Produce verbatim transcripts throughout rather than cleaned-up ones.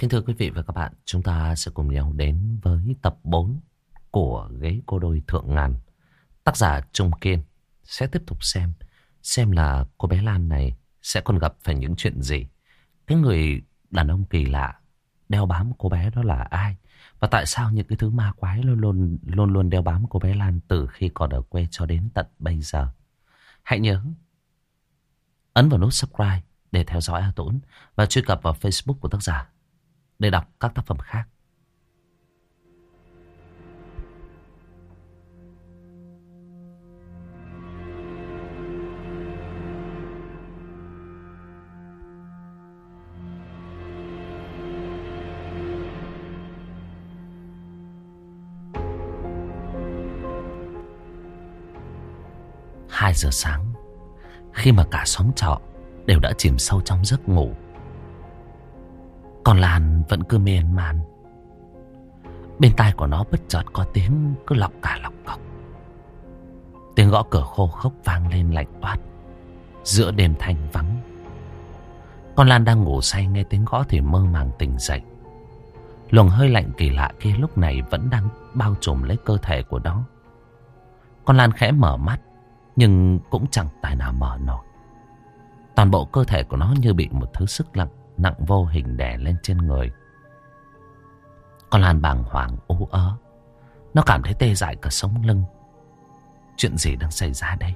Kính thưa quý vị và các bạn, chúng ta sẽ cùng nhau đến với tập bốn của Ghế Cô Đôi Thượng Ngàn. Tác giả Trung Kiên sẽ tiếp tục xem, xem là cô bé Lan này sẽ còn gặp phải những chuyện gì. Cái người đàn ông kỳ lạ đeo bám cô bé đó là ai? Và tại sao những cái thứ ma quái luôn luôn luôn luôn đeo bám cô bé Lan từ khi còn ở quê cho đến tận bây giờ? Hãy nhớ ấn vào nút subscribe để theo dõi A Tũng và truy cập vào Facebook của tác giả để đọc các tác phẩm khác. Hai giờ sáng, khi mà cả xóm trọ đều đã chìm sâu trong giấc ngủ, còn Lan vẫn cứ miên man. Bên tai của nó bất chợt có tiếng cứ lọc cả lọc cọc. Tiếng gõ cửa khô khốc vang lên lạnh toát giữa đêm thanh vắng. Con Lan đang ngủ say nghe tiếng gõ thì mơ màng tỉnh dậy. Luồng hơi lạnh kỳ lạ kia lúc này vẫn đang bao trùm lấy cơ thể của nó. Con Lan khẽ mở mắt, nhưng cũng chẳng tài nào mở nổi. Toàn bộ cơ thể của nó như bị một thứ sức nặng nặng vô hình đè lên trên người. Con Lan bàng hoàng ú ớ. Nó cảm thấy tê dại cả sống lưng. Chuyện gì đang xảy ra đây?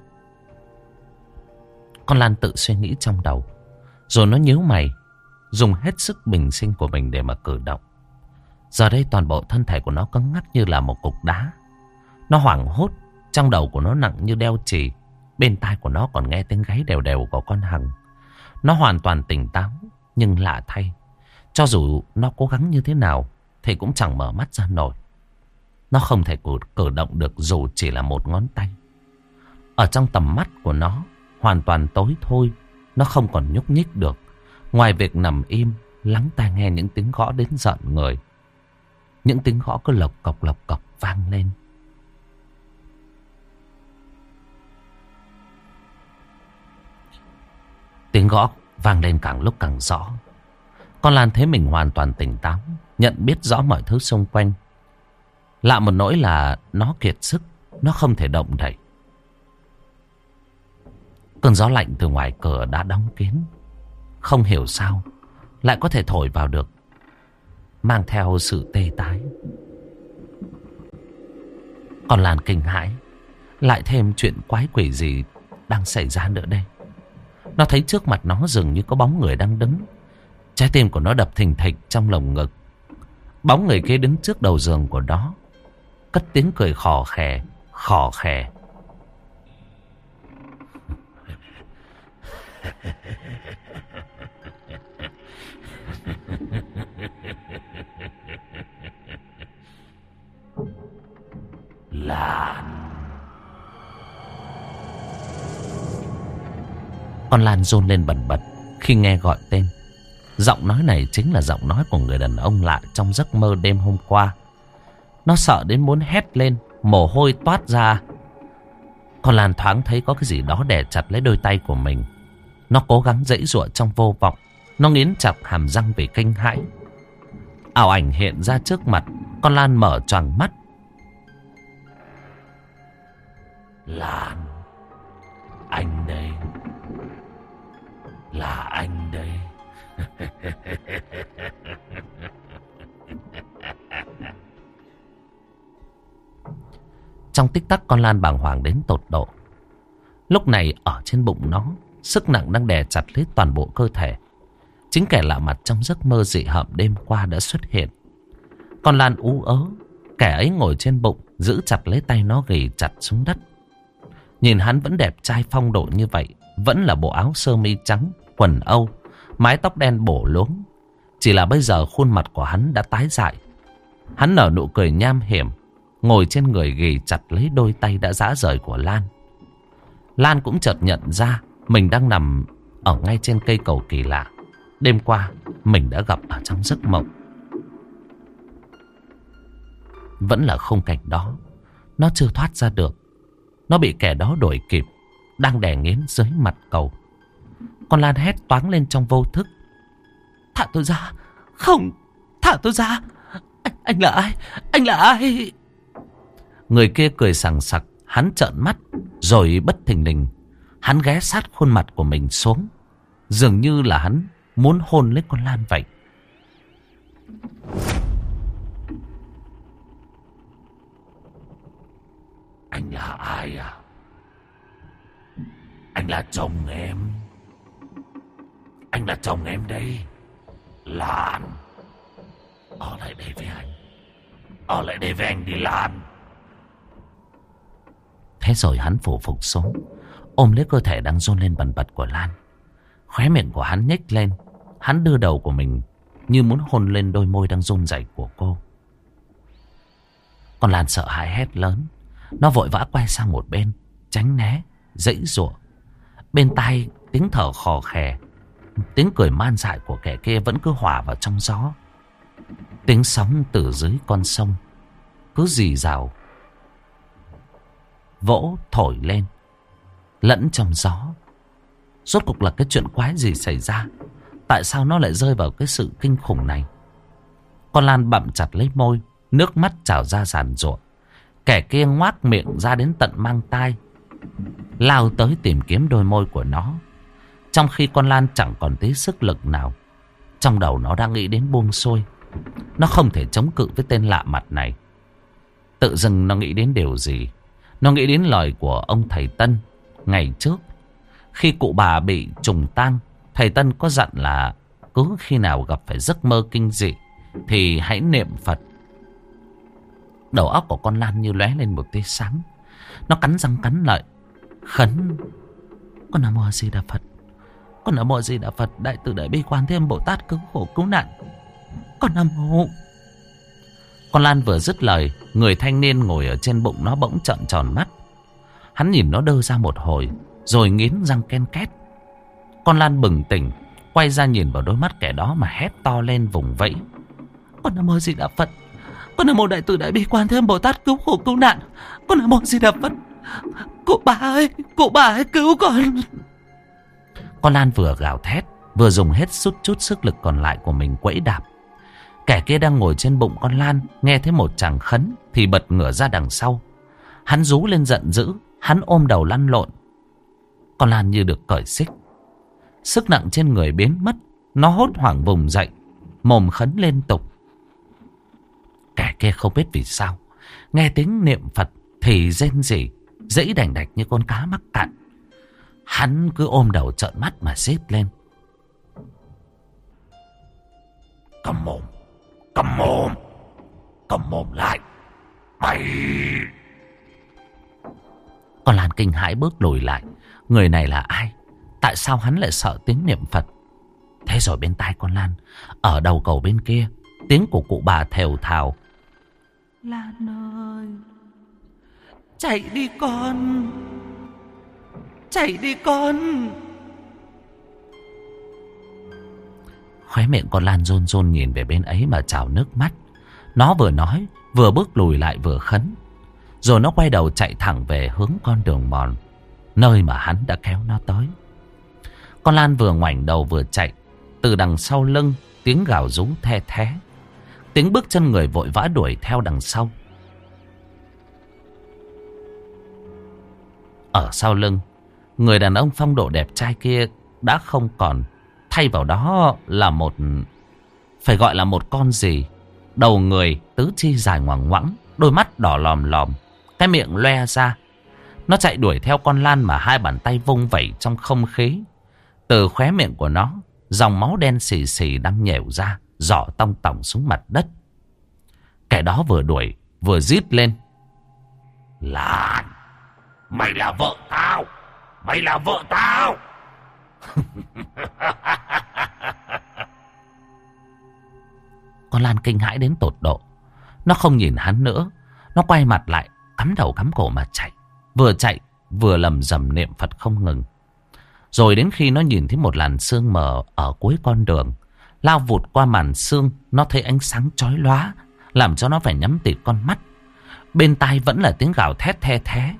Con Lan tự suy nghĩ trong đầu, rồi nó nhíu mày, dùng hết sức bình sinh của mình để mà cử động. Giờ đây toàn bộ thân thể của nó cứng ngắc như là một cục đá. Nó hoảng hốt, trong đầu của nó nặng như đeo chì. Bên tai của nó còn nghe tiếng gáy đều đều của con Hằng. Nó hoàn toàn tỉnh táo, nhưng lạ thay, cho dù nó cố gắng như thế nào thì cũng chẳng mở mắt ra nổi. Nó không thể cử, cử động được dù chỉ là một ngón tay. Ở trong tầm mắt của nó hoàn toàn tối thôi. Nó không còn nhúc nhích được, ngoài việc nằm im lắng tai nghe những tiếng gõ đến giận người. Những tiếng gõ cứ lộc cọc lộc cọc vang lên. Tiếng gõ vang lên càng lúc càng rõ. Con Lan thấy mình hoàn toàn tỉnh táo, nhận biết rõ mọi thứ xung quanh. Lạ một nỗi là nó kiệt sức, nó không thể động đậy. Cơn gió lạnh từ ngoài cửa đã đóng kín, không hiểu sao lại có thể thổi vào được, mang theo sự tê tái. Con Lan kinh hãi, lại thêm chuyện quái quỷ gì đang xảy ra nữa đây. Nó thấy trước mặt nó dường như có bóng người đang đứng. Trái tim của nó đập thình thịch trong lồng ngực. Bóng người kia đứng trước đầu giường của nó, cất tiếng cười khò khè, khò khè. Lan. Con Lan run lên bần bật khi nghe gọi tên. Giọng nói này chính là giọng nói của người đàn ông lạ trong giấc mơ đêm hôm qua. Nó sợ đến muốn hét lên, mồ hôi toát ra. Con Lan thoáng thấy có cái gì đó đè chặt lấy đôi tay của mình. Nó cố gắng giãy giụa trong vô vọng. Nó nghiến chặt hàm răng vì kinh hãi. Ảo ảnh hiện ra trước mặt. Con Lan mở choàng mắt. Lan, anh đây. Là anh đây. Trong tích tắc con Lan bàng hoàng đến tột độ. Lúc này ở trên bụng nó, sức nặng đang đè chặt lấy toàn bộ cơ thể. Chính kẻ lạ mặt trong giấc mơ dị hợm đêm qua đã xuất hiện. Con Lan ú ớ. Kẻ ấy ngồi trên bụng, giữ chặt lấy tay nó ghì chặt xuống đất. Nhìn hắn vẫn đẹp trai phong độ như vậy, vẫn là bộ áo sơ mi trắng, quần âu, mái tóc đen bổ luống. Chỉ là bây giờ khuôn mặt của hắn đã tái dại. Hắn nở nụ cười nham hiểm, ngồi trên người ghì chặt lấy đôi tay đã rã rời của Lan. Lan cũng chợt nhận ra mình đang nằm ở ngay trên cây cầu kỳ lạ đêm qua mình đã gặp ở trong giấc mộng. Vẫn là khung cảnh đó. Nó chưa thoát ra được. Nó bị kẻ đó đuổi kịp, đang đè nghiến dưới mặt cầu. Con Lan hét toáng lên trong vô thức. Thả tôi ra. Không, Thả tôi ra. Anh, anh là ai? Anh là ai? Người kia cười sằng sặc. Hắn trợn mắt. Rồi bất thình lình hắn ghé sát khuôn mặt của mình xuống. Dường như là hắn muốn hôn lấy con Lan vậy. Anh là ai à? Anh là chồng em. Anh là chồng em đây, Lan. Ở lại đây với anh. Ở lại đây với anh đi, Lan. Thế rồi hắn phủ phục xuống, ôm lấy cơ thể đang run lên bần bật của Lan. Khóe miệng của hắn nhếch lên. Hắn đưa đầu của mình như muốn hôn lên đôi môi đang run rẩy của cô. Con Lan sợ hãi hét lớn. Nó vội vã quay sang một bên, tránh né, giãy giụa. Bên tai tiếng thở khò khè, tiếng cười man dại của kẻ kia vẫn cứ hòa vào trong gió. Tiếng sóng từ dưới con sông cứ rì rào vỗ thổi lên, lẫn trong gió. Rốt cuộc là cái chuyện quái gì xảy ra? Tại sao nó lại rơi vào cái sự kinh khủng này? Con Lan bặm chặt lấy môi, nước mắt trào ra giàn giụa. Kẻ kia ngoác miệng ra đến tận mang tai, lao tới tìm kiếm đôi môi của nó. Trong khi con Lan chẳng còn tí sức lực nào, trong đầu nó đang nghĩ đến buông xuôi. Nó không thể chống cự với tên lạ mặt này. Tự dưng nó nghĩ đến điều gì? Nó nghĩ đến lời của ông thầy Tân ngày trước. Khi cụ bà bị trùng tang, thầy Tân có dặn là cứ khi nào gặp phải giấc mơ kinh dị thì hãy niệm Phật. Đầu óc của con Lan như lóe lên một tia sáng. Nó cắn răng cắn lợi, khấn: Con Nam Mô Di Đà Phật, Con Nam Mô Di Đà Phật, Đại Từ Đại Bi Quan Thế Âm Bồ Tát cứu khổ cứu nạn, Con Nam Mô. Con Lan vừa dứt lời, người thanh niên ngồi ở trên bụng nó bỗng trợn tròn mắt. Hắn nhìn nó đơ ra một hồi, rồi nghiến răng ken két. Con Lan bừng tỉnh, quay ra nhìn vào đôi mắt kẻ đó mà hét to lên vùng vẫy: Con Nam Mô Di Đà Phật, Con Nam Mô Đại Từ Đại Bi Quan Thế Âm Bồ Tát cứu khổ cứu nạn, Con Nam Mô Di Đà Phật. Cụ bà ơi, cụ bà ơi, cứu con. Con Lan vừa gào thét, vừa dùng hết chút chút sức lực còn lại của mình quẫy đạp. Kẻ kia đang ngồi trên bụng con Lan nghe thấy một chàng khấn thì bật ngửa ra đằng sau. Hắn rú lên giận dữ, hắn ôm đầu lăn lộn. Con Lan như được cởi xích, sức nặng trên người biến mất. Nó hốt hoảng vùng dậy, mồm khấn liên tục. Kẻ kia không biết vì sao nghe tiếng niệm Phật thì rên rỉ, giãy đành đạch như con cá mắc cạn. Hắn cứ ôm đầu trợn mắt mà rít lên: Cầm mồm, cầm mồm, cầm mồm lại, mày! Con Lan kinh hãi bước lùi lại. Người này là ai? Tại sao hắn lại sợ tiếng niệm Phật? Thế rồi bên tai con Lan, ở đầu cầu bên kia, tiếng của cụ bà thều thào: Lan ơi, chạy đi con, chạy đi con. Khóe miệng con Lan run run nhìn về bên ấy mà trào nước mắt. Nó vừa nói, vừa bước lùi lại vừa khấn. Rồi nó quay đầu chạy thẳng về hướng con đường mòn, nơi mà hắn đã kéo nó tới. Con Lan vừa ngoảnh đầu vừa chạy. Từ đằng sau lưng, tiếng gào rú the thé, tiếng bước chân người vội vã đuổi theo đằng sau. Ở sau lưng, người đàn ông phong độ đẹp trai kia đã không còn. Thay vào đó là một, phải gọi là một con gì. Đầu người tứ chi dài ngoằng ngoẵng, đôi mắt đỏ lòm lòm, cái miệng loe ra. Nó chạy đuổi theo con Lan mà hai bàn tay vung vẩy trong không khí. Từ khóe miệng của nó, dòng máu đen xì xì đang nhèo ra, rỏ tong tỏng xuống mặt đất. Kẻ đó vừa đuổi vừa rít lên: Lan, mày là vợ tao, mày là vợ tao. Con Lan kinh hãi đến tột độ. Nó không nhìn hắn nữa. Nó quay mặt lại, cắm đầu cắm cổ mà chạy. Vừa chạy vừa lầm rầm niệm Phật không ngừng. Rồi đến khi nó nhìn thấy một làn sương mờ ở cuối con đường, lao vụt qua màn sương, nó thấy ánh sáng chói lóa, làm cho nó phải nhắm tịt con mắt. Bên tai vẫn là tiếng gào thét the thé: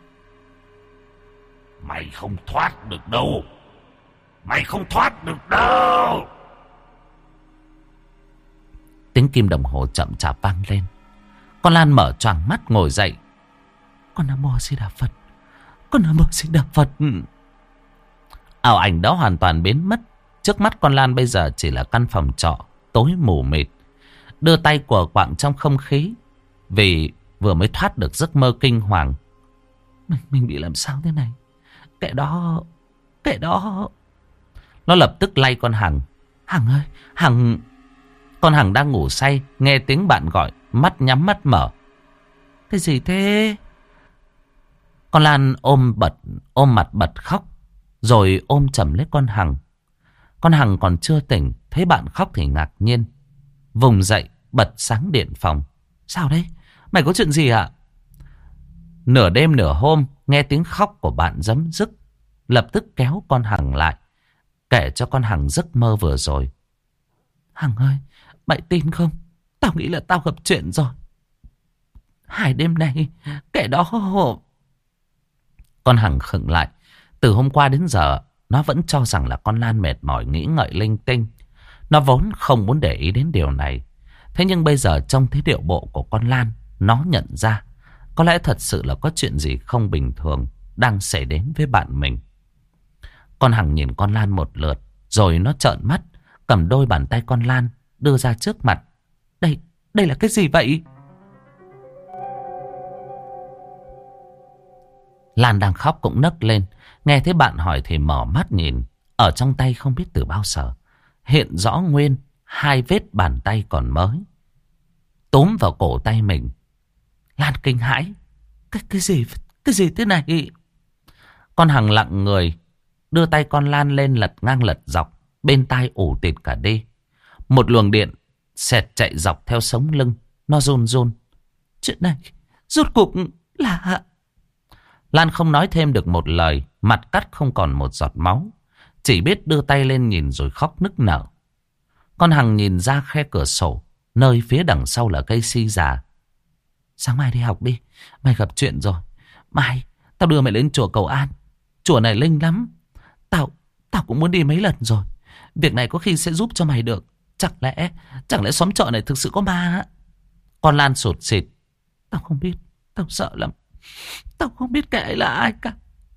Mày không thoát được đâu, mày không thoát được đâu. Tiếng Tiếng kim đồng hồ chậm chạp vang lên. Con Lan mở choàng mắt ngồi dậy. Con Nam Mô Di Đà Phật. Con Nam Mô Di Đà Phật. Ảo ảnh đó hoàn toàn biến mất. Trước mắt con Lan bây giờ chỉ là căn phòng trọ tối mù mịt. Đưa tay của quạng trong không khí, vì vừa mới thoát được giấc mơ kinh hoàng. Mình, mình bị làm sao thế này? Kẻ đó, kẻ đó. Nó lập tức lay con Hằng. Hằng ơi, Hằng. Con Hằng đang ngủ say, nghe tiếng bạn gọi, mắt nhắm mắt mở. Cái gì thế? Con Lan ôm bật, ôm mặt bật khóc, rồi ôm chầm lấy con Hằng. Con Hằng còn chưa tỉnh, thấy bạn khóc thì ngạc nhiên, vùng dậy bật sáng điện phòng. Sao đấy? Mày có chuyện gì ạ? Nửa đêm nửa hôm nghe tiếng khóc của bạn giấm dứt, lập tức kéo con Hằng lại, kể cho con Hằng giấc mơ vừa rồi. Hằng ơi, mày tin không? Tao nghĩ là tao gặp chuyện rồi. Hai đêm nay kẻ đó... Con Hằng khựng lại. Từ hôm qua đến giờ nó vẫn cho rằng là con Lan mệt mỏi nghĩ ngợi linh tinh. Nó vốn không muốn để ý đến điều này. Thế nhưng bây giờ trông thấy điệu bộ của con Lan, nó nhận ra có lẽ thật sự là có chuyện gì không bình thường đang xảy đến với bạn mình. Con Hằng nhìn con Lan một lượt, rồi nó trợn mắt, cầm đôi bàn tay con Lan đưa ra trước mặt. Đây, đây là cái gì vậy? Lan đang khóc cũng nấc lên. Nghe thấy bạn hỏi thì mở mắt nhìn. Ở trong tay không biết từ bao giờ hiện rõ nguyên hai vết bàn tay còn mới túm vào cổ tay mình. Lan kinh hãi. Cái, cái gì Cái gì thế này? Con Hằng lặng người, đưa tay con Lan lên lật ngang lật dọc, bên tai ù tịt cả đi. Một luồng điện xẹt chạy dọc theo sống lưng. Nó run run. Chuyện này rốt cuộc là... Lan không nói thêm được một lời, mặt cắt không còn một giọt máu, chỉ biết đưa tay lên nhìn rồi khóc nức nở. Con Hằng nhìn ra khe cửa sổ, nơi phía đằng sau là cây si già. Sáng mai đi học đi, mày gặp chuyện rồi. Mai, tao đưa mày lên chùa Cầu An. Chùa này linh lắm. Tao, tao cũng muốn đi mấy lần rồi. Việc này có khi sẽ giúp cho mày được. Chẳng lẽ, chẳng lẽ xóm chợ này thực sự có ma? Con Lan sụt sịt. Tao không biết, tao sợ lắm. Tao không biết kẻ ấy là ai cả.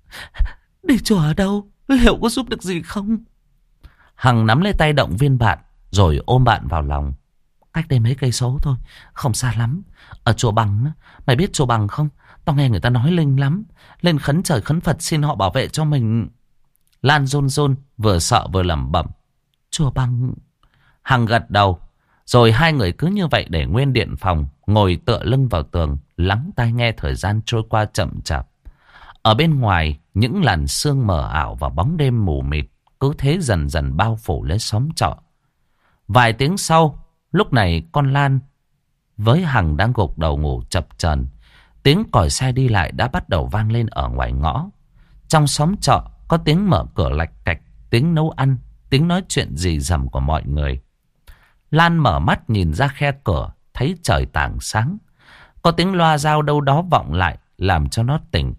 Đi chùa ở đâu? Liệu có giúp được gì không? Hằng nắm lấy tay động viên bạn, rồi ôm bạn vào lòng. Cách đây mấy cây số thôi, không xa lắm. Ở chùa Bằng, mày biết chùa Bằng không? Tao nghe người ta nói linh lắm. Lên khấn trời khấn Phật xin họ bảo vệ cho mình. Lan run run, vừa sợ vừa lẩm bẩm. Chùa Bằng. Hằng gật đầu. Rồi hai người cứ như vậy để nguyên điện phòng, ngồi tựa lưng vào tường, lắng tai nghe thời gian trôi qua chậm chạp. Ở bên ngoài, những làn sương mờ ảo và bóng đêm mù mịt cứ thế dần dần bao phủ lấy xóm trọ. Vài tiếng sau, lúc này con Lan với Hằng đang gục đầu ngủ chập chờn. Tiếng còi xe đi lại đã bắt đầu vang lên ở ngoài ngõ. Trong xóm trọ có tiếng mở cửa lạch cạch, tiếng nấu ăn, tiếng nói chuyện rì rầm của mọi người. Lan mở mắt nhìn ra khe cửa, thấy trời tảng sáng. Có tiếng loa dao đâu đó vọng lại, làm cho nó tỉnh.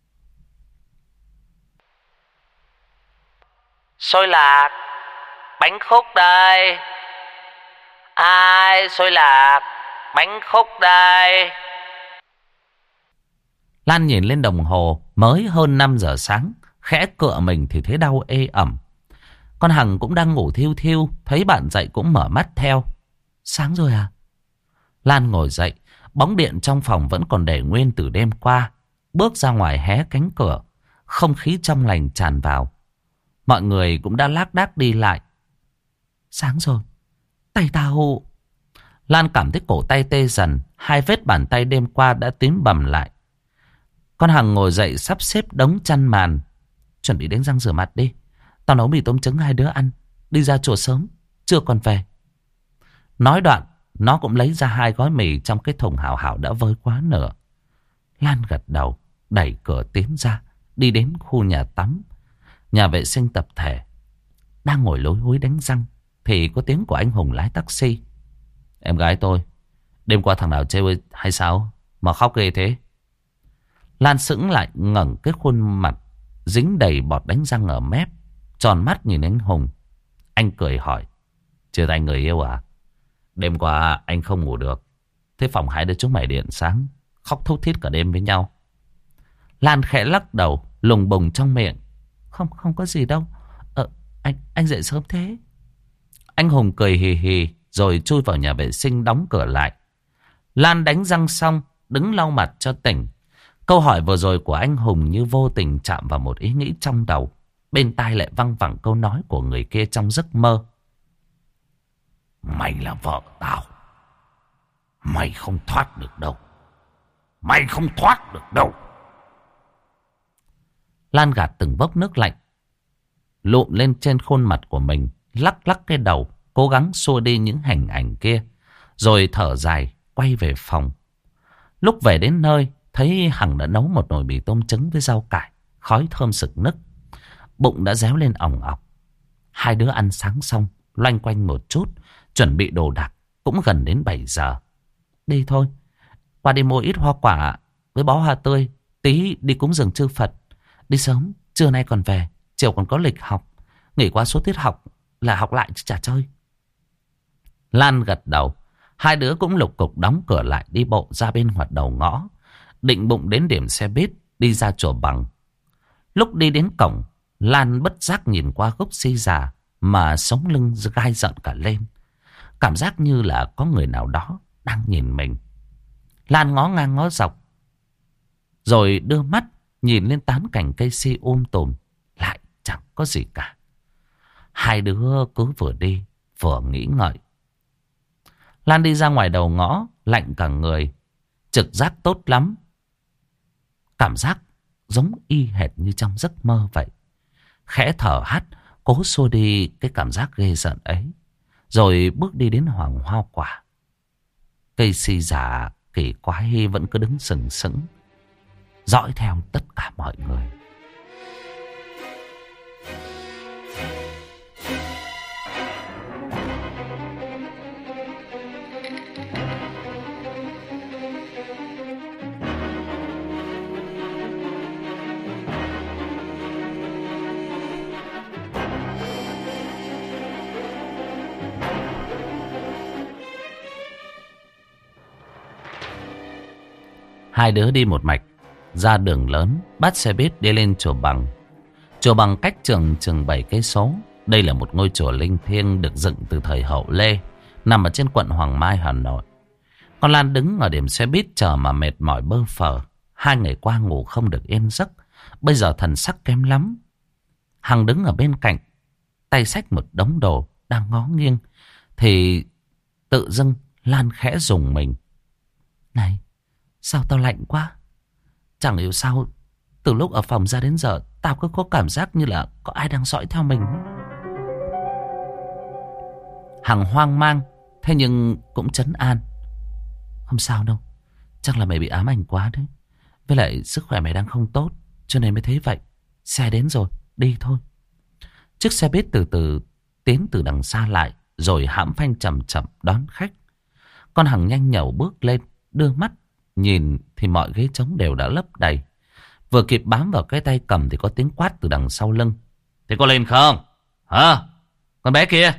Xôi lạc, bánh khúc đây. Ai xôi lạc, bánh khúc đây. Lan nhìn lên đồng hồ, mới hơn năm giờ sáng, khẽ cựa mình thì thấy đau ê ẩm. Con Hằng cũng đang ngủ thiêu thiêu, thấy bạn dậy cũng mở mắt theo. Sáng rồi à? Lan ngồi dậy, bóng điện trong phòng vẫn còn để nguyên từ đêm qua. Bước ra ngoài hé cánh cửa, không khí trong lành tràn vào. Mọi người cũng đã lác đác đi lại. Sáng rồi, tay tao... Lan cảm thấy cổ tay tê dần, hai vết bàn tay đêm qua đã tím bầm lại. Con Hằng ngồi dậy sắp xếp đống chăn màn. Chuẩn bị đánh răng rửa mặt đi. Tao nấu mì tôm trứng hai đứa ăn. Đi ra chùa sớm, chưa còn về. Nói đoạn, nó cũng lấy ra hai gói mì trong cái thùng hảo hảo đã vơi quá nửa. Lan gật đầu, đẩy cửa tiến ra, đi đến khu nhà tắm, nhà vệ sinh tập thể. Đang ngồi lối húi đánh răng thì có tiếng của anh Hùng lái taxi. Em gái tôi, đêm qua thằng nào chơi hay sao mà khóc ghê thế? Lan sững lại, ngẩng cái khuôn mặt dính đầy bọt đánh răng ở mép, tròn mắt nhìn anh Hùng. Anh cười hỏi, chia tay người yêu à? Đêm qua anh không ngủ được. Thế phòng hai đứa chúng mày điện sáng, khóc thút thít cả đêm với nhau. Lan khẽ lắc đầu, lùng bùng trong miệng. Không, không có gì đâu. Ờ, anh, anh dậy sớm thế. Anh Hùng cười hì hì, rồi chui vào nhà vệ sinh đóng cửa lại. Lan đánh răng xong, đứng lau mặt cho tỉnh. Câu hỏi vừa rồi của anh Hùng như vô tình chạm vào một ý nghĩ trong đầu. Bên tai lại văng vẳng câu nói của người kia trong giấc mơ. Mày là vợ tao. Mày không thoát được đâu. Mày không thoát được đâu. Lan gạt từng vốc nước lạnh lụm lên trên khuôn mặt của mình, lắc lắc cái đầu, cố gắng xua đi những hình ảnh kia, rồi thở dài quay về phòng. Lúc về đến nơi, thấy Hằng đã nấu một nồi mì tôm trứng với rau cải, khói thơm sực nức. Bụng đã réo lên ỏng ọc. Hai đứa ăn sáng xong, loanh quanh một chút, chuẩn bị đồ đạc. Cũng gần đến bảy giờ. Đi thôi, qua đi mua ít hoa quả với bó hoa tươi, tí đi cúng dường chư Phật. Đi sớm, trưa nay còn về, chiều còn có lịch học. Nghỉ qua số tiết học là học lại chứ chả chơi. Lan gật đầu. Hai đứa cũng lục cục đóng cửa lại, đi bộ ra bên ngoặt đầu ngõ, định bụng đến điểm xe buýt đi ra chùa Bằng. Lúc đi đến cổng, Lan bất giác nhìn qua gốc si già mà sống lưng gai giận cả lên. Cảm giác như là có người nào đó đang nhìn mình. Lan ngó ngang ngó dọc, rồi đưa mắt nhìn lên tán cành cây si um tùm, lại chẳng có gì cả. Hai đứa cứ vừa đi vừa nghĩ ngợi. Lan đi ra ngoài đầu ngõ, lạnh cả người, trực giác tốt lắm. Cảm giác giống y hệt như trong giấc mơ vậy. Khẽ thở hắt, cố xua đi cái cảm giác ghê giận ấy, rồi bước đi đến hoàng hoa quả. Cây si già kỳ quái vẫn cứ đứng sừng sững, dõi theo tất cả mọi người. Hai đứa đi một mạch ra đường lớn, bắt xe buýt đi lên chùa Bằng. Chùa Bằng cách trường chừng bảy cây số. Đây là một ngôi chùa linh thiêng được dựng từ thời Hậu Lê, nằm ở trên quận Hoàng Mai, Hà Nội. Con Lan đứng ở điểm xe buýt chờ mà mệt mỏi bơ phờ. Hai ngày qua ngủ không được yên giấc, bây giờ thần sắc kém lắm. Hằng đứng ở bên cạnh, tay xách một đống đồ, đang ngó nghiêng, thì tự dưng Lan khẽ rùng mình. Này, sao tao lạnh quá? Chẳng hiểu sao từ lúc ở phòng ra đến giờ tao cứ có cảm giác như là có ai đang dõi theo mình. Hằng hoang mang, thế nhưng cũng trấn an. Không sao đâu, chắc là mày bị ám ảnh quá đấy. Với lại sức khỏe mày đang không tốt, cho nên mới thấy vậy. Xe đến rồi, đi thôi. Chiếc xe buýt từ từ tiến từ đằng xa lại, rồi hãm phanh chậm chậm đón khách. Con Hằng nhanh nhẩu bước lên, đưa mắt nhìn thì mọi ghế trống đều đã lấp đầy. Vừa kịp bám vào cái tay cầm thì có tiếng quát từ đằng sau lưng. Thế có lên không? Hả? Con bé kia.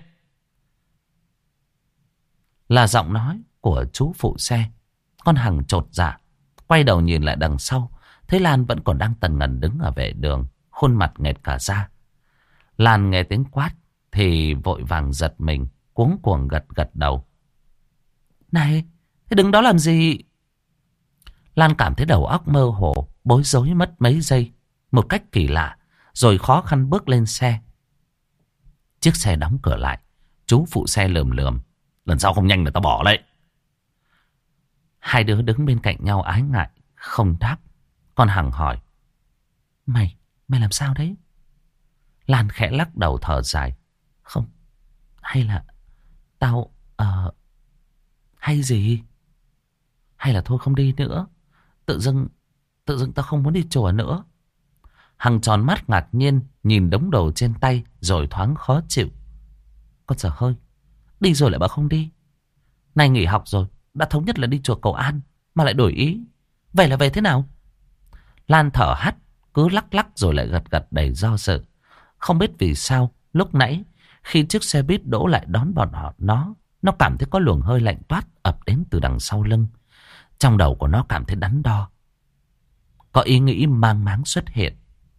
Là giọng nói của chú phụ xe. Con Hằng chột dạ, quay đầu nhìn lại đằng sau, thấy Lan vẫn còn đang tần ngần đứng ở vệ đường, khuôn mặt nghẹt cả da. Lan nghe tiếng quát thì vội vàng giật mình, cuống cuồng gật gật đầu. Này, thế đứng đó làm gì? Lan cảm thấy đầu óc mơ hồ, bối rối mất mấy giây, một cách kỳ lạ, rồi khó khăn bước lên xe. Chiếc xe đóng cửa lại, chú phụ xe lườm lườm. Lần sau không nhanh là tao bỏ đấy. Hai đứa đứng bên cạnh nhau ái ngại, không đáp. Con Hằng hỏi. Mày, mày làm sao đấy? Lan khẽ lắc đầu thở dài. Không, hay là tao, ờ, hay gì? Hay là thôi không đi nữa. Tự dưng, tự dưng tao không muốn đi chùa nữa. Hằng tròn mắt ngạc nhiên, nhìn đống đồ trên tay, rồi thoáng khó chịu. Con dở hơi, đi rồi lại bảo không đi. Nay nghỉ học rồi, đã thống nhất là đi chùa Cầu An, mà lại đổi ý. Vậy là về thế nào? Lan thở hắt, cứ lắc lắc rồi lại gật gật đầy do dự. Không biết vì sao, lúc nãy, khi chiếc xe buýt đỗ lại đón bọn họ nó, Nó cảm thấy có luồng hơi lạnh toát ập đến từ đằng sau lưng. Trong đầu của nó cảm thấy đắn đo. Có ý nghĩ mang máng xuất hiện.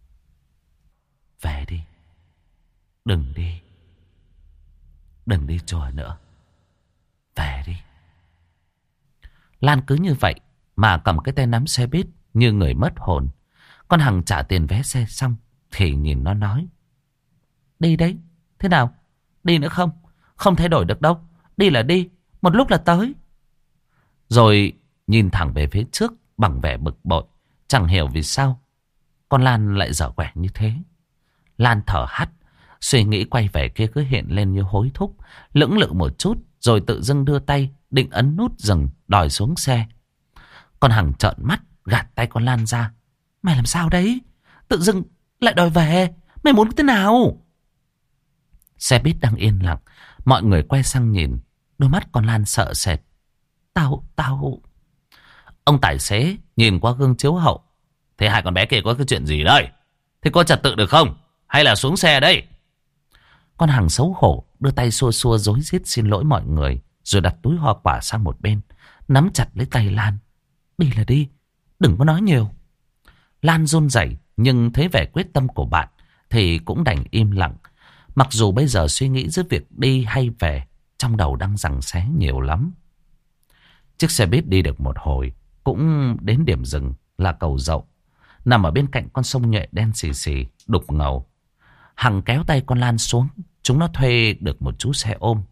Về đi. Đừng đi. Đừng đi chùa nữa. Về đi. Lan cứ như vậy mà cầm cái tay nắm xe buýt như người mất hồn. Con Hằng trả tiền vé xe xong thì nhìn nó nói. Đi đấy. Thế nào? Đi nữa không? Không thay đổi được đâu. Đi là đi. Một lúc là tới. Rồi nhìn thẳng về phía trước bằng vẻ bực bội. Chẳng hiểu vì sao con Lan lại dở quẻ như thế. Lan thở hắt. Suy nghĩ quay về kia cứ hiện lên như hối thúc. Lưỡng lự một chút rồi tự dưng đưa tay định ấn nút dừng đòi xuống xe. Con Hằng trợn mắt gạt tay con Lan ra. Mày làm sao đấy? Tự dưng lại đòi về. Mày muốn thế nào? Xe buýt đang yên lặng. Mọi người quay sang nhìn. Đôi mắt con Lan sợ sệt. Tao, tao... Ông tài xế nhìn qua gương chiếu hậu. Thế hai con bé kia có cái chuyện gì đây? Thế có trật tự được không? Hay là xuống xe đây? Con Hằng xấu hổ đưa tay xua xua rối rít xin lỗi mọi người. Rồi đặt túi hoa quả sang một bên. Nắm chặt lấy tay Lan. Đi là đi. Đừng có nói nhiều. Lan run rẩy nhưng thấy vẻ quyết tâm của bạn thì cũng đành im lặng. Mặc dù bây giờ suy nghĩ giữa việc đi hay về trong đầu đang giằng xé nhiều lắm. Chiếc xe buýt đi được một hồi cũng đến điểm dừng là cầu Dậu, nằm ở bên cạnh con sông Nhuệ đen xì xì đục ngầu. Hằng kéo tay con Lan xuống. Chúng nó thuê được một chú xe ôm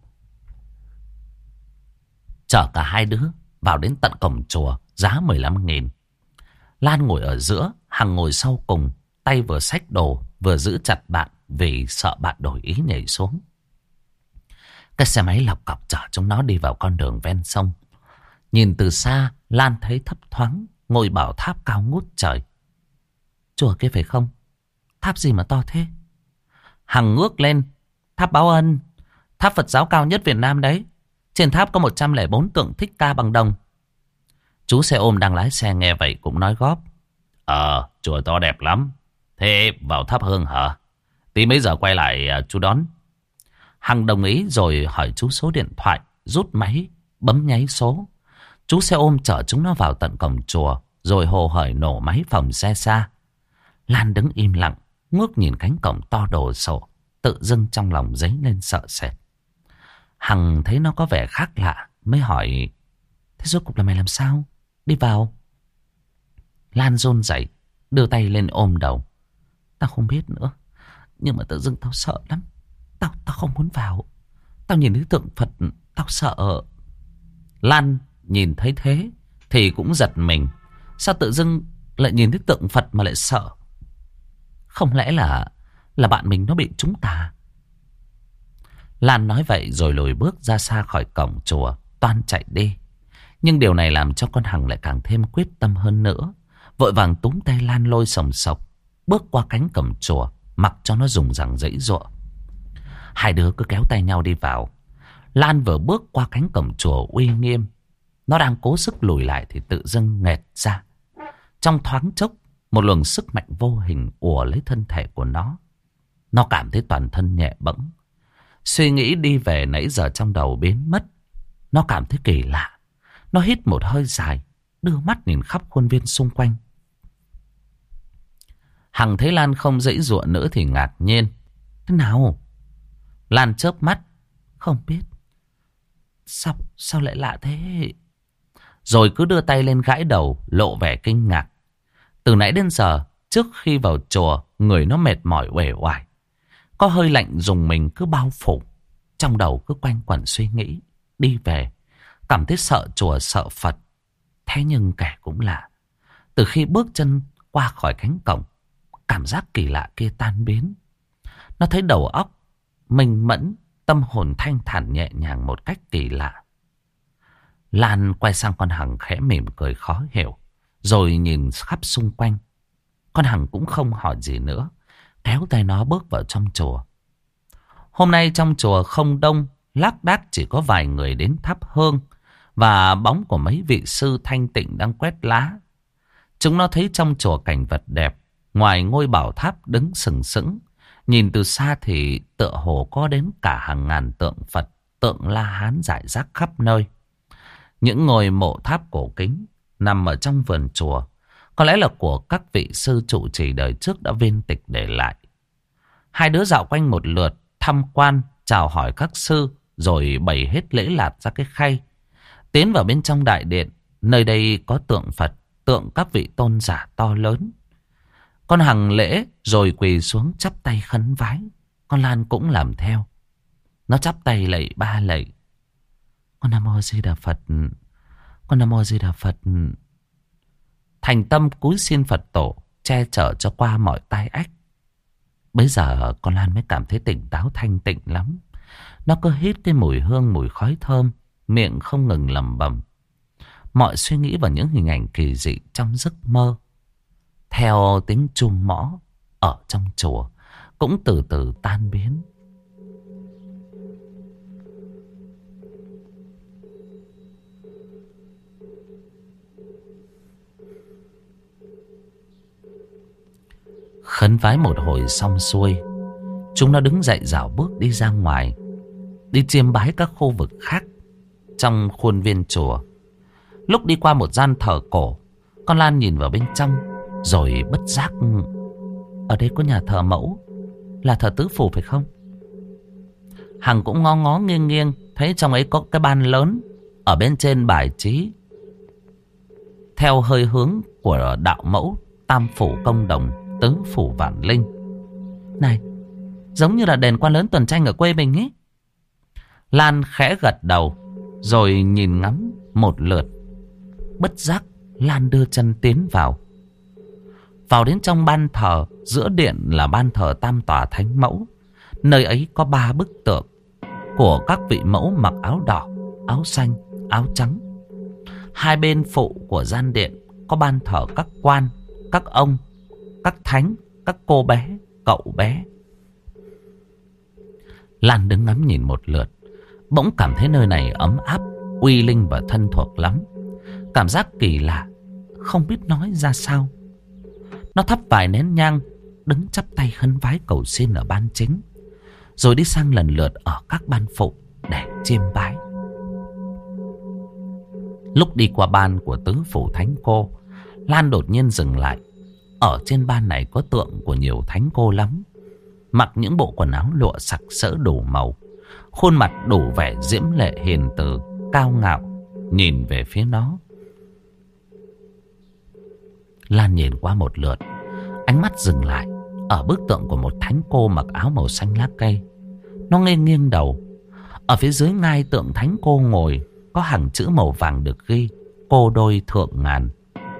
chở cả hai đứa vào đến tận cổng chùa, giá mười lăm nghìn. Lan ngồi ở giữa, Hằng ngồi sau cùng, tay vừa xách đồ vừa giữ chặt bạn vì sợ bạn đổi ý nhảy xuống. Cái xe máy lọc cọc chở chúng nó đi vào con đường ven sông. Nhìn từ xa, Lan thấy thấp thoáng ngôi bảo tháp cao ngút trời. Chùa kia phải không? Tháp gì mà to thế? Hằng ngước lên. Tháp Báo Ân, tháp Phật giáo cao nhất Việt Nam đấy. Trên tháp có một trăm lẻ bốn tượng Thích Ca bằng đồng. Chú xe ôm đang lái xe nghe vậy cũng nói góp. Ờ, chùa to đẹp lắm. Thế vào thắp hương hả? Tí mấy giờ quay lại chú đón. Hằng đồng ý rồi hỏi chú số điện thoại, rút máy, bấm nháy số. Chú xe ôm chở chúng nó vào tận cổng chùa, rồi hồ hởi nổ máy phòng xe xa. Lan đứng im lặng, ngước nhìn cánh cổng to đồ sộ, tự dưng trong lòng dấy lên sợ sệt. Hằng thấy nó có vẻ khác lạ, mới hỏi. Thế rốt cuộc là mày làm sao? Đi vào. Lan run rẩy đưa tay lên ôm đầu. Tao không biết nữa. Nhưng mà tự dưng tao sợ lắm. Tao, tao không muốn vào. Tao nhìn thấy tượng Phật, tao sợ. Lan nhìn thấy thế thì cũng giật mình. Sao tự dưng lại nhìn thấy tượng Phật mà lại sợ? Không lẽ là Là bạn mình nó bị trúng tà? Lan nói vậy rồi lùi bước ra xa khỏi cổng chùa, toan chạy đi. Nhưng điều này làm cho con Hằng lại càng thêm quyết tâm hơn nữa. Vội vàng túm tay Lan lôi sòng sọc, bước qua cánh cổng chùa, mặc cho nó dùng rằng giãy giụa. Hai đứa cứ kéo tay nhau đi vào. Lan vừa bước qua cánh cổng chùa uy nghiêm, nó đang cố sức lùi lại thì tự dưng nghẹt ra. Trong thoáng chốc, một luồng sức mạnh vô hình ùa lấy thân thể của nó. Nó cảm thấy toàn thân nhẹ bẫng. Suy nghĩ đi về nãy giờ trong đầu biến mất. Nó cảm thấy kỳ lạ. Nó hít một hơi dài, đưa mắt nhìn khắp khuôn viên xung quanh. Hằng thấy Lan không giãy giụa nữa thì ngạc nhiên. Thế nào? Lan chớp mắt. Không biết. Sao, sao lại lạ thế? Rồi cứ đưa tay lên gãi đầu, lộ vẻ kinh ngạc. Từ nãy đến giờ, trước khi vào chùa, người nó mệt mỏi uể oải. Có hơi lạnh dùng mình cứ bao phủ. Trong đầu cứ quanh quẩn suy nghĩ. Đi về, cảm thấy sợ chùa sợ Phật. Thế nhưng kẻ cũng lạ. Từ khi bước chân qua khỏi cánh cổng, cảm giác kỳ lạ kia tan biến. Nó thấy đầu óc minh mẫn, tâm hồn thanh thản nhẹ nhàng một cách kỳ lạ. Lan quay sang con Hằng khẽ mỉm cười khó hiểu, rồi nhìn khắp xung quanh. Con Hằng cũng không hỏi gì nữa, kéo tay nó bước vào trong chùa. Hôm nay trong chùa không đông, lác đác chỉ có vài người đến thắp hương và bóng của mấy vị sư thanh tịnh đang quét lá. Chúng nó thấy trong chùa cảnh vật đẹp, ngoài ngôi bảo tháp đứng sừng sững, nhìn từ xa thì tựa hồ có đến cả hàng ngàn tượng Phật tượng La Hán rải rác khắp nơi. Những ngôi mộ tháp cổ kính nằm ở trong vườn chùa, có lẽ là của các vị sư trụ trì đời trước đã viên tịch để lại. Hai đứa dạo quanh một lượt, tham quan, chào hỏi các sư, rồi bày hết lễ lạt ra cái khay. Tiến vào bên trong đại điện, nơi đây có tượng Phật, tượng các vị tôn giả to lớn. Con Hằng lễ rồi quỳ xuống chắp tay khấn vái. Con Lan cũng làm theo. Nó chắp tay lạy ba lạy. Con Nam Mô Di Đà Phật, con Nam Mô Di Đà Phật. Thành tâm cúi xin Phật tổ che chở cho qua mọi tai ách. Bây giờ con Lan mới cảm thấy tỉnh táo thanh tịnh lắm. Nó cứ hít cái mùi hương mùi khói thơm, miệng không ngừng lẩm bẩm. Mọi suy nghĩ và những hình ảnh kỳ dị trong giấc mơ, theo tiếng chuông mõ ở trong chùa, cũng từ từ tan biến. Khấn vái một hồi xong xuôi, chúng nó đứng dậy dạo bước đi ra ngoài, đi chiêm bái các khu vực khác trong khuôn viên chùa. Lúc đi qua một gian thờ cổ, con Lan nhìn vào bên trong, rồi bất giác: ở đây có nhà thờ mẫu, là thờ tứ phủ phải không? Hằng cũng ngó ngó nghiêng nghiêng, thấy trong ấy có cái ban lớn, ở bên trên bài trí theo hơi hướng của đạo mẫu tam phủ công đồng, tứ phủ vạn linh. Này, giống như là đền Quan Lớn Tuần Tranh ở quê mình ấy. Lan khẽ gật đầu, rồi nhìn ngắm một lượt. Bất giác Lan đưa chân tiến vào. Vào đến trong ban thờ, giữa điện là ban thờ tam tòa thánh mẫu. Nơi ấy có ba bức tượng của các vị mẫu mặc áo đỏ, áo xanh, áo trắng. Hai bên phụ của gian điện có ban thờ các quan, các ông, các thánh, các cô bé, cậu bé. Lan đứng ngắm nhìn một lượt, bỗng cảm thấy nơi này ấm áp, uy linh và thân thuộc lắm. Cảm giác kỳ lạ, không biết nói ra sao. Nó thắp vài nén nhang, đứng chắp tay khấn vái cầu xin ở ban chính, rồi đi sang lần lượt ở các ban phụ để chiêm bái. Lúc đi qua ban của tứ phủ thánh cô, Lan đột nhiên dừng lại. Ở trên ban này có tượng của nhiều thánh cô lắm, mặc những bộ quần áo lụa sặc sỡ đủ màu, khuôn mặt đủ vẻ diễm lệ hiền từ, cao ngạo, nhìn về phía nó. Lan nhìn qua một lượt, ánh mắt dừng lại ở bức tượng của một thánh cô mặc áo màu xanh lá cây. Nó nghiêng nghiêng đầu. Ở phía dưới ngai tượng thánh cô ngồi có hàng chữ màu vàng được ghi: cô đôi thượng ngàn.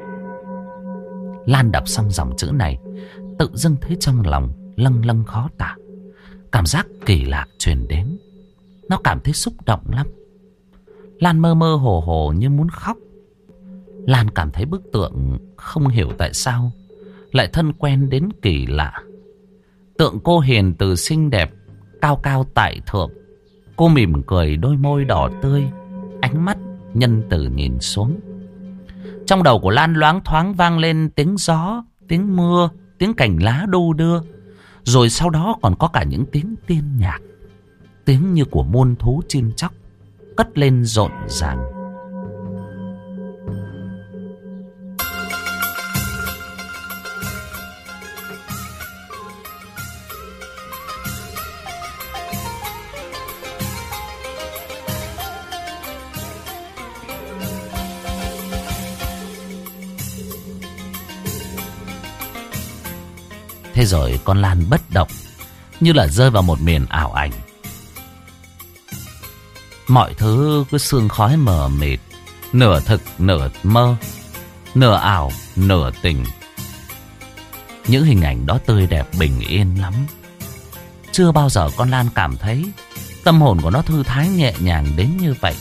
Lan đọc xong dòng chữ này, tự dưng thấy trong lòng lâng lâng khó tả. Cảm giác kỳ lạ truyền đến. Nó cảm thấy xúc động lắm. Lan mơ mơ hồ hồ như muốn khóc. Lan cảm thấy bức tượng không hiểu tại sao lại thân quen đến kỳ lạ. Tượng cô hiền từ xinh đẹp, cao cao tại thượng. Cô mỉm cười, đôi môi đỏ tươi, ánh mắt nhân từ nhìn xuống. Trong đầu của Lan loáng thoáng vang lên tiếng gió, tiếng mưa, tiếng cành lá đu đưa. Rồi sau đó còn có cả những tiếng tiên nhạc, tiếng như của muôn thú chim chóc cất lên rộn ràng. Thế rồi con Lan bất động, như là rơi vào một miền ảo ảnh. Mọi thứ cứ sương khói mờ mịt, nửa thực nửa mơ, nửa ảo nửa tình. Những hình ảnh đó tươi đẹp bình yên lắm. Chưa bao giờ con Lan cảm thấy tâm hồn của nó thư thái nhẹ nhàng đến như vậy.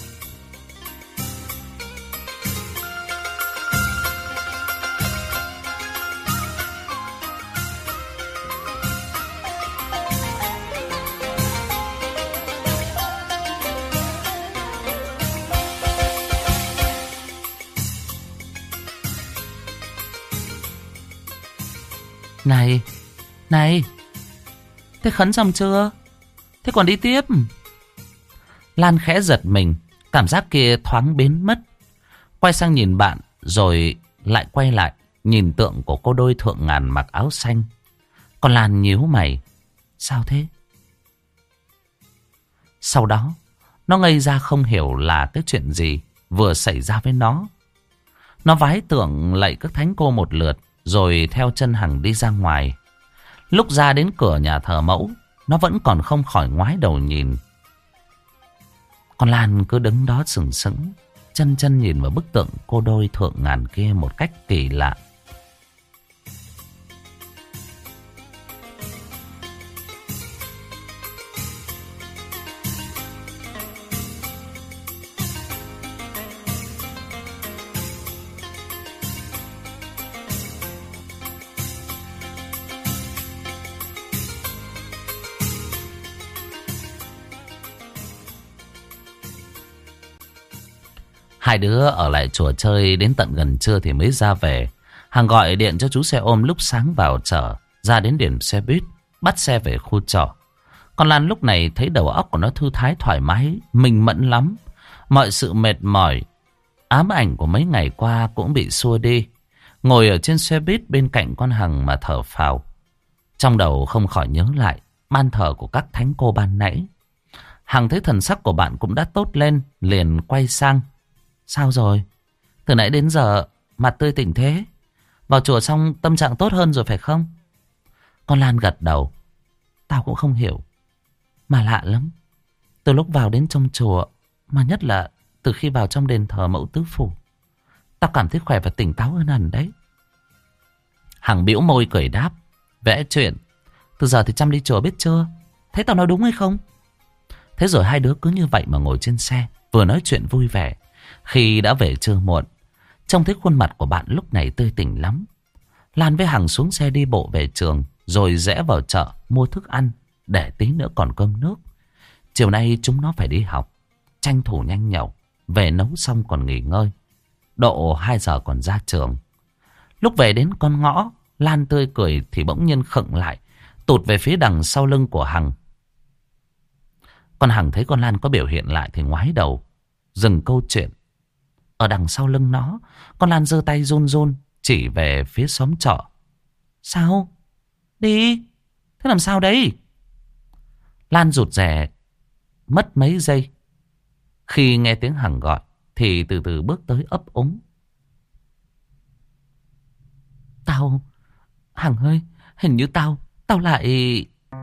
Này, này, thế khấn xong chưa? Thế còn đi tiếp? Lan khẽ giật mình. Cảm giác kia thoáng biến mất. Quay sang nhìn bạn. Rồi lại quay lại nhìn tượng của cô đôi thượng ngàn mặc áo xanh. Con Lan nhíu mày. Sao thế? Sau đó nó ngây ra không hiểu là cái chuyện gì vừa xảy ra với nó. Nó vái tượng lạy các thánh cô một lượt, rồi theo chân Hằng đi ra ngoài. Lúc ra đến cửa nhà thờ mẫu, nó vẫn còn không khỏi ngoái đầu nhìn. Con Lan cứ đứng đó sừng sững, chân chân nhìn vào bức tượng cô đôi thượng ngàn kia một cách kỳ lạ. Hai đứa ở lại chùa chơi đến tận gần trưa thì mới ra về. Hằng gọi điện cho chú xe ôm lúc sáng vào chở ra đến điểm xe buýt, bắt xe về khu trọ. Còn Lan lúc này thấy đầu óc của nó thư thái thoải mái, minh mẫn lắm. Mọi sự mệt mỏi, ám ảnh của mấy ngày qua cũng bị xua đi. Ngồi ở trên xe buýt bên cạnh con Hằng mà thở phào. Trong đầu không khỏi nhớ lại ban thờ của các thánh cô ban nãy. Hằng thấy thần sắc của bạn cũng đã tốt lên, liền quay sang. Sao rồi? Từ nãy đến giờ mặt tươi tỉnh thế. Vào chùa xong tâm trạng tốt hơn rồi phải không? Con Lan gật đầu. Tao cũng không hiểu. Mà lạ lắm. Từ lúc vào đến trong chùa, mà nhất là từ khi vào trong đền thờ mẫu tứ phủ, tao cảm thấy khỏe và tỉnh táo hơn hẳn đấy. Hằng bĩu môi cười đáp. Vẽ chuyện. Từ giờ thì chăm đi chùa biết chưa? Thấy tao nói đúng hay không? Thế rồi hai đứa cứ như vậy mà ngồi trên xe, vừa nói chuyện vui vẻ. Khi đã về trưa muộn, trông thấy khuôn mặt của bạn lúc này tươi tỉnh lắm. Lan với Hằng xuống xe đi bộ về trường, rồi rẽ vào chợ mua thức ăn để tí nữa còn cơm nước. Chiều nay chúng nó phải đi học, tranh thủ nhanh nhậu, về nấu xong còn nghỉ ngơi. Độ hai giờ còn ra trường. Lúc về đến con ngõ, Lan tươi cười thì bỗng nhiên khựng lại, tụt về phía đằng sau lưng của Hằng. Con Hằng thấy con Lan có biểu hiện lại thì ngoái đầu, dừng câu chuyện. Ở đằng sau lưng nó, con Lan giơ tay run run chỉ về phía xóm trọ. Sao? Đi. Thế làm sao đấy? Lan rụt rè mất mấy giây. Khi nghe tiếng Hằng gọi thì từ từ bước tới ấp úng. Tao... Hằng ơi, hình như tao... Tao lại...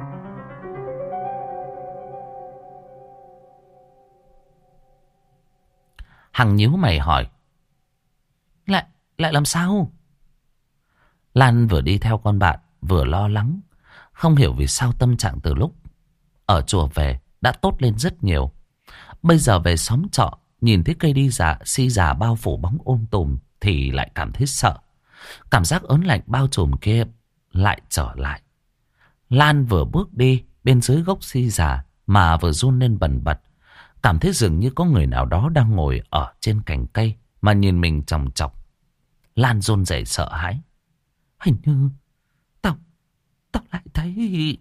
Hằng nhíu mày hỏi. Lại, lại làm sao? Lan vừa đi theo con bạn, vừa lo lắng. Không hiểu vì sao tâm trạng từ lúc ở chùa về đã tốt lên rất nhiều. Bây giờ về xóm trọ, nhìn thấy cây đi già, si già bao phủ bóng ôm tùm thì lại cảm thấy sợ. Cảm giác ớn lạnh bao trùm kia lại trở lại. Lan vừa bước đi bên dưới gốc si già mà vừa run lên bần bật. Cảm thấy dường như có người nào đó đang ngồi ở trên cành cây mà nhìn mình chòng chọc. Lan run rẩy sợ hãi. Hình như tao, tao lại thấy...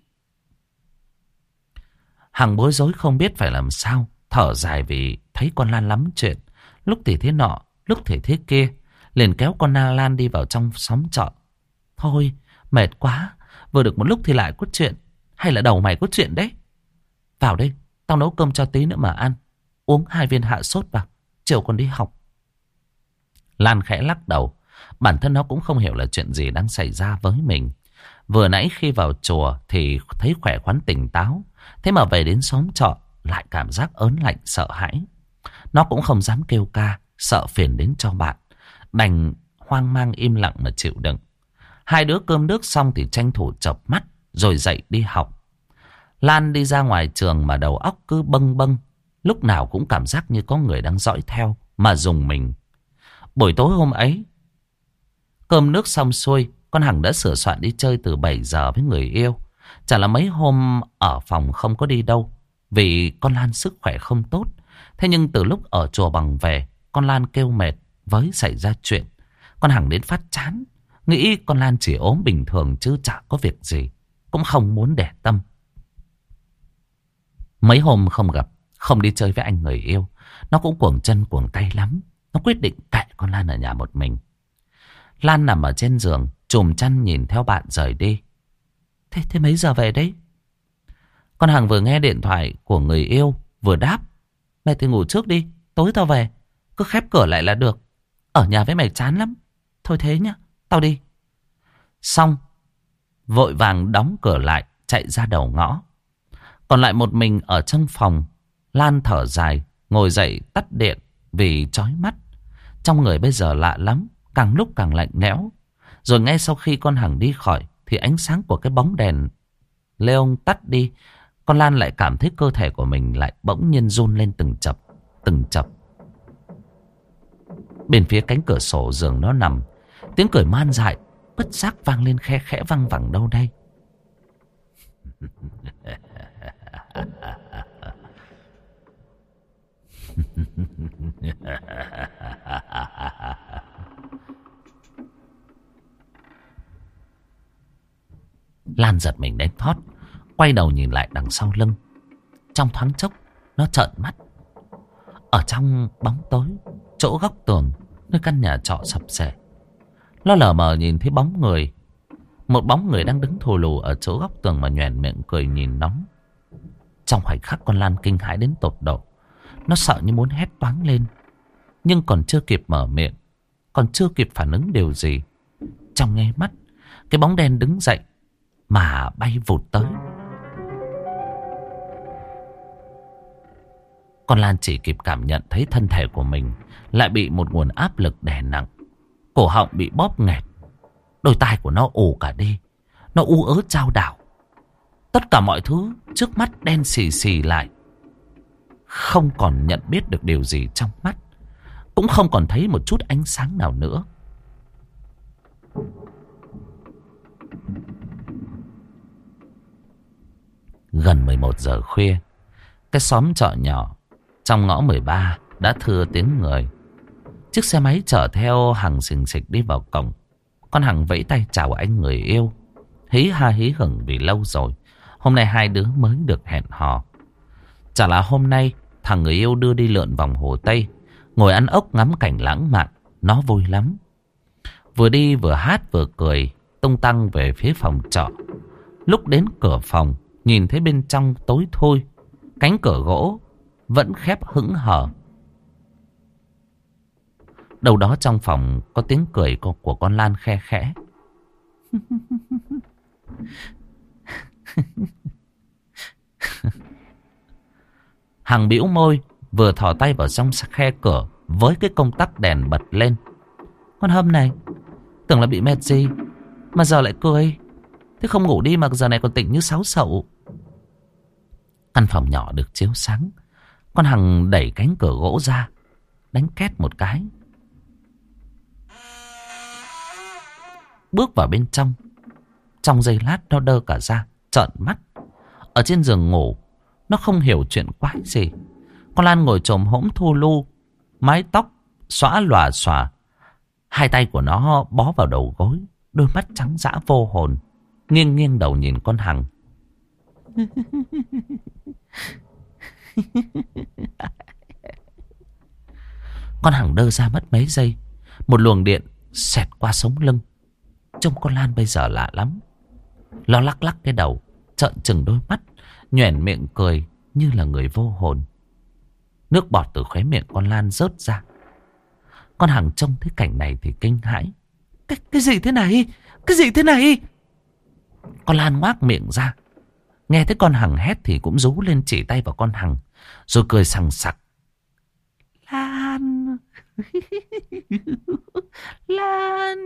Hằng bối rối không biết phải làm sao, thở dài vì thấy con Lan lắm chuyện. Lúc thì thế nọ, lúc thì thế kia. Liền kéo con Lan đi vào trong xóm trọ. Thôi, mệt quá. Vừa được một lúc thì lại có chuyện. Hay là đầu mày có chuyện đấy? Vào đây, tao nấu cơm cho tí nữa mà ăn. Uống hai viên hạ sốt vào, chiều còn đi học. Lan khẽ lắc đầu. Bản thân nó cũng không hiểu là chuyện gì đang xảy ra với mình. Vừa nãy khi vào chùa thì thấy khỏe khoắn tỉnh táo. Thế mà về đến xóm trọ lại cảm giác ớn lạnh sợ hãi. Nó cũng không dám kêu ca, sợ phiền đến cho bạn. Đành hoang mang im lặng mà chịu đựng. Hai đứa cơm nước xong thì tranh thủ chợp mắt rồi dậy đi học. Lan đi ra ngoài trường mà đầu óc cứ bâng bâng. Lúc nào cũng cảm giác như có người đang dõi theo mà rùng mình. Buổi tối hôm ấy, cơm nước xong xuôi, con Hằng đã sửa soạn đi chơi từ bảy giờ với người yêu. Chả là mấy hôm ở phòng không có đi đâu, vì con Lan sức khỏe không tốt. Thế nhưng từ lúc ở chùa Bằng về, con Lan kêu mệt với xảy ra chuyện. Con Hằng đến phát chán, nghĩ con Lan chỉ ốm bình thường chứ chả có việc gì, cũng không muốn để tâm. Mấy hôm không gặp, Không đi chơi với anh người yêu, nó cũng cuồng chân cuồng tay lắm. Nó quyết định kệ con Lan ở nhà một mình. Lan nằm ở trên giường, chùm chăn nhìn theo bạn rời đi. Thế, thế mấy giờ về đấy? Con Hằng vừa nghe điện thoại của người yêu, vừa đáp. Mày thì ngủ trước đi, tối tao về. Cứ khép cửa lại là được. Ở nhà với mày chán lắm. Thôi thế nhá, tao đi. Xong, vội vàng đóng cửa lại, chạy ra đầu ngõ. Còn lại một mình ở trong phòng, Lan thở dài, ngồi dậy tắt điện vì chói mắt. Trong người bây giờ lạ lắm, càng lúc càng lạnh lẽo. Rồi ngay sau khi con Hằng đi khỏi, thì ánh sáng của cái bóng đèn Leon tắt đi. Con Lan lại cảm thấy cơ thể của mình lại bỗng nhiên run lên từng chập, từng chập. Bên phía cánh cửa sổ giường nó nằm, tiếng cười man dại bất giác vang lên khe khẽ văng vẳng đâu đây. Lan giật mình đánh thót, quay đầu nhìn lại đằng sau lưng. Trong thoáng chốc, nó trợn mắt. Ở trong bóng tối, chỗ góc tường, nơi căn nhà trọ sập xệ, nó lờ mờ nhìn thấy bóng người. Một bóng người đang đứng thù lù ở chỗ góc tường mà nhoẻn miệng cười nhìn nóng. Trong khoảnh khắc con Lan kinh hãi đến tột độ. Nó sợ như muốn hét toáng lên. Nhưng còn chưa kịp mở miệng, còn chưa kịp phản ứng điều gì, trong nháy mắt, cái bóng đen đứng dậy mà bay vụt tới. Con Lan chỉ kịp cảm nhận thấy thân thể của mình lại bị một nguồn áp lực đè nặng. Cổ họng bị bóp nghẹt. Đôi tai của nó ù cả đi. Nó u ớ chao đảo. Tất cả mọi thứ trước mắt đen xì xì lại. Không còn nhận biết được điều gì trong mắt. Cũng không còn thấy một chút ánh sáng nào nữa. Gần mười một giờ khuya, cái xóm trọ nhỏ trong ngõ mười ba đã thưa tiếng người. Chiếc xe máy chở theo Hằng xình xịch đi vào cổng. Con Hằng vẫy tay chào anh người yêu. Hí ha hí hửng vì lâu rồi hôm nay hai đứa mới được hẹn hò. Chả là hôm nay thằng người yêu đưa đi lượn vòng Hồ Tây, ngồi ăn ốc ngắm cảnh lãng mạn. Nó vui lắm. Vừa đi vừa hát vừa cười, tung tăng về phía phòng trọ. Lúc đến cửa phòng, nhìn thấy bên trong tối thui. Cánh cửa gỗ vẫn khép hững hờ. Đâu đó trong phòng có tiếng cười của con Lan khe khẽ. Hằng bĩu môi, vừa thò tay vào trong khe cửa với cái công tắc đèn bật lên. Con Hâm này, tưởng là bị mệt gì mà giờ lại cười. Thế không ngủ đi mà giờ này còn tỉnh như sáo sậu. Căn phòng nhỏ được chiếu sáng. Con Hằng đẩy cánh cửa gỗ ra, đánh két một cái, bước vào bên trong. Trong giây lát nó đơ cả ra, trợn mắt. Ở trên giường ngủ, nó không hiểu chuyện quái gì. Con Lan ngồi chồm hổm thu lu, mái tóc xõa lòa xòa. Hai tay của nó bó vào đầu gối, đôi mắt trắng dã vô hồn, nghiêng nghiêng đầu nhìn con Hằng. Con Hằng đơ ra mất mấy giây. Một luồng điện xẹt qua sống lưng. Trông con Lan bây giờ lạ lắm. Nó lắc lắc cái đầu, trợn trừng đôi mắt, nhoẻn miệng cười như là người vô hồn. Nước bọt từ khóe miệng con Lan rớt ra. Con Hằng trông thấy cảnh này thì kinh hãi. Cái, cái gì thế này? Cái gì thế này? Con Lan ngoác miệng ra. Nghe thấy con Hằng hét thì cũng rú lên chỉ tay vào con Hằng, rồi cười sằng sặc. Lan! Lan!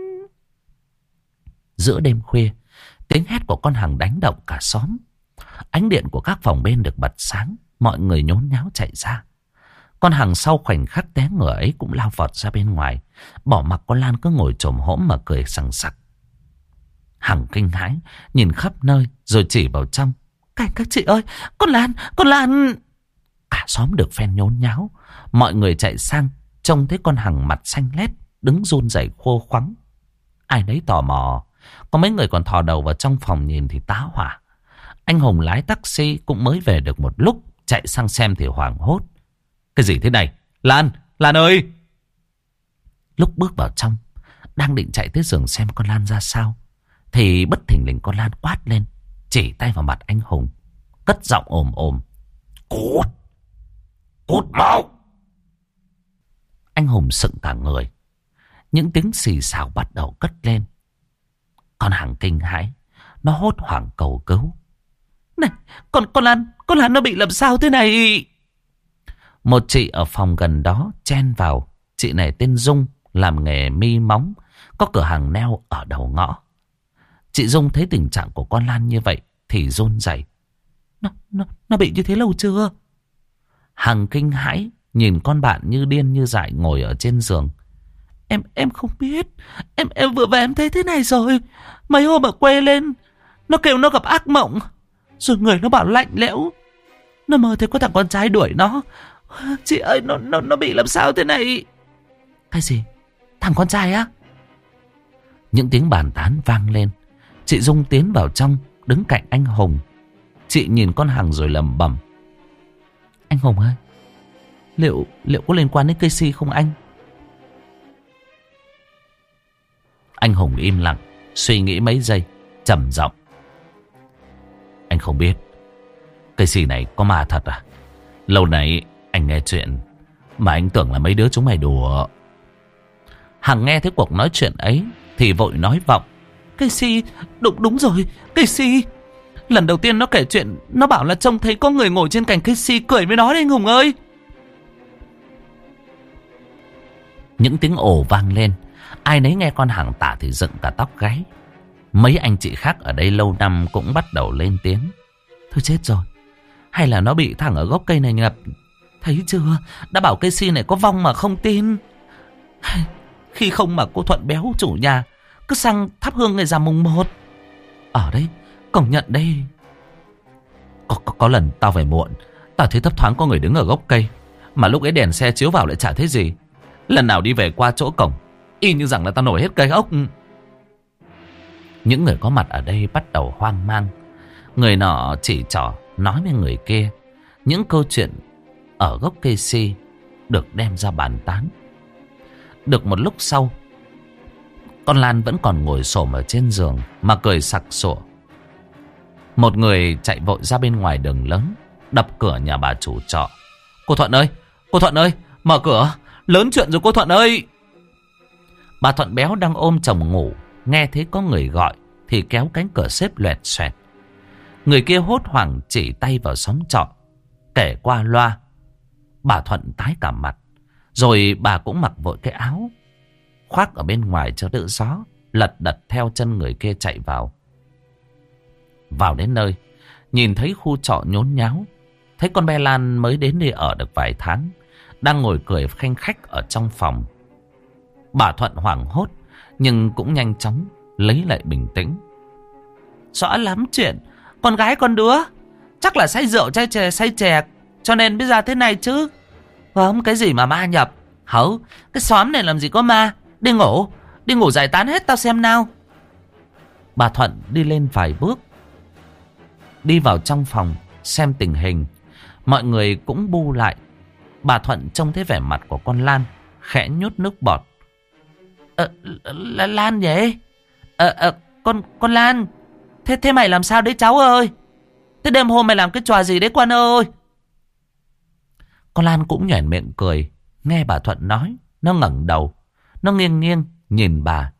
Giữa đêm khuya, tiếng hét của con Hằng đánh động cả xóm. Ánh điện của các phòng bên được bật sáng. Mọi người nhốn nháo chạy ra. Con Hằng sau khoảnh khắc té ngửa ấy cũng lao vọt ra bên ngoài, bỏ mặc con Lan cứ ngồi chồm hổm mà cười sằng sặc. Hằng kinh hãi nhìn khắp nơi rồi chỉ vào trong. Các, các chị ơi, con Lan, con Lan! Cả xóm được phen nhốn nháo. Mọi người chạy sang, trông thấy con Hằng mặt xanh lét, đứng run rẩy khô khoắng. Ai nấy tò mò. Có mấy người còn thò đầu vào trong phòng nhìn thì tá hỏa. Anh Hùng lái taxi cũng mới về được một lúc, chạy sang xem thì hoảng hốt. Cái gì thế này? Lan, Lan ơi! Lúc bước vào trong, đang định chạy tới giường xem con Lan ra sao, thì bất thình lình con Lan quát lên, chỉ tay vào mặt anh Hùng, cất giọng ồm ồm. Cút! Cút mau! Anh Hùng sững cả người. Những tiếng xì xào bắt đầu cất lên. Con Hằng kinh hãi, nó hốt hoảng cầu cứu. Này, con con Lan, con Lan nó bị làm sao thế này? Một chị ở phòng gần đó chen vào. Chị này tên Dung, làm nghề mi móng, có cửa hàng neo ở đầu ngõ. Chị Dung thấy tình trạng của con Lan như vậy thì run rẩy. Nó, nó, nó bị như thế lâu chưa? Hằng kinh hãi nhìn con bạn như điên như dại ngồi ở trên giường. Em em không biết. Em em vừa về em thấy thế này rồi. Mấy hôm ở quê lên, nó kêu nó gặp ác mộng. Rồi người nó bảo lạnh lẽo. Nó mơ thấy có thằng con trai đuổi nó. Chị ơi, nó nó nó bị làm sao thế này? Cái gì? Thằng con trai á? Những tiếng bàn tán vang lên. Chị Dung tiến vào trong, đứng cạnh anh Hùng. Chị nhìn con Hằng rồi lẩm bẩm. Anh Hùng ơi, Liệu liệu có liên quan đến cây si không anh? Anh Hùng im lặng, suy nghĩ mấy giây, trầm giọng. Anh không biết. Cây si này có ma thật à? Lâu nay anh nghe chuyện mà anh tưởng là mấy đứa chúng mày đùa. Hằng nghe thấy cuộc nói chuyện ấy thì vội nói vọng. Cây si, đúng đúng rồi, cây si. Lần đầu tiên nó kể chuyện, nó bảo là trông thấy có người ngồi trên cành cây si cười với nó đấy anh Hùng ơi. Những tiếng ồ vang lên. Ai nấy nghe con Hằng tả thì dựng cả tóc gáy. Mấy anh chị khác ở đây lâu năm cũng bắt đầu lên tiếng. Thôi chết rồi, hay là nó bị thằng ở gốc cây này ngập. Thấy chưa, đã bảo cây si này có vong mà không tin. Khi không mà cô Thuận béo chủ nhà cứ sang thắp hương ngày rằm mùng một. Ở đây, công nhận đây. Có, có, có lần tao về muộn, tao thấy thấp thoáng có người đứng ở gốc cây. Mà lúc ấy đèn xe chiếu vào lại chả thấy gì. Lần nào đi về qua chỗ cổng, y như rằng là tao nổi hết cây ốc. Những người có mặt ở đây bắt đầu hoang mang. Người nọ chỉ trỏ nói với người kia. Những câu chuyện ở gốc cây si được đem ra bàn tán. Được một lúc sau, con Lan vẫn còn ngồi xổm ở trên giường mà cười sặc sụa. Một người chạy vội ra bên ngoài đường lớn, đập cửa nhà bà chủ trọ. Cô Thuận ơi, cô Thuận ơi, mở cửa, lớn chuyện rồi cô Thuận ơi. Bà Thuận béo đang ôm chồng ngủ, nghe thấy có người gọi thì kéo cánh cửa xếp loẹt xoẹt. Người kia hốt hoảng chỉ tay vào xóm trọ, kể qua loa. Bà Thuận tái cả mặt, rồi bà cũng mặc vội cái áo khoác ở bên ngoài cho đỡ gió, lật đật theo chân người kia chạy vào. Vào đến nơi, nhìn thấy khu trọ nhốn nháo, thấy con bé Lan mới đến đây ở được vài tháng, đang ngồi cười khanh khách ở trong phòng. Bà Thuận hoảng hốt, nhưng cũng nhanh chóng lấy lại bình tĩnh. Rõ lắm chuyện, con gái con đứa chắc là say rượu say chè say chè cho nên bây giờ thế này chứ. Không, cái gì mà ma nhập. Hấu, cái xóm này làm gì có ma. Đi ngủ, đi ngủ giải tán hết tao xem nào. Bà Thuận đi lên vài bước, đi vào trong phòng xem tình hình. Mọi người cũng bu lại. Bà Thuận trông thấy vẻ mặt của con Lan, khẽ nhốt nước bọt. Ờ, Lan vậy? Ờ, ờ, con, con Lan. Thế, thế mày làm sao đấy cháu ơi? Thế đêm hôm mày làm cái trò gì đấy Quan ơi? Con Lan cũng nhoẻn miệng cười. Nghe bà Thuận nói, nó ngẩng đầu, nó nghiêng nghiêng nhìn bà.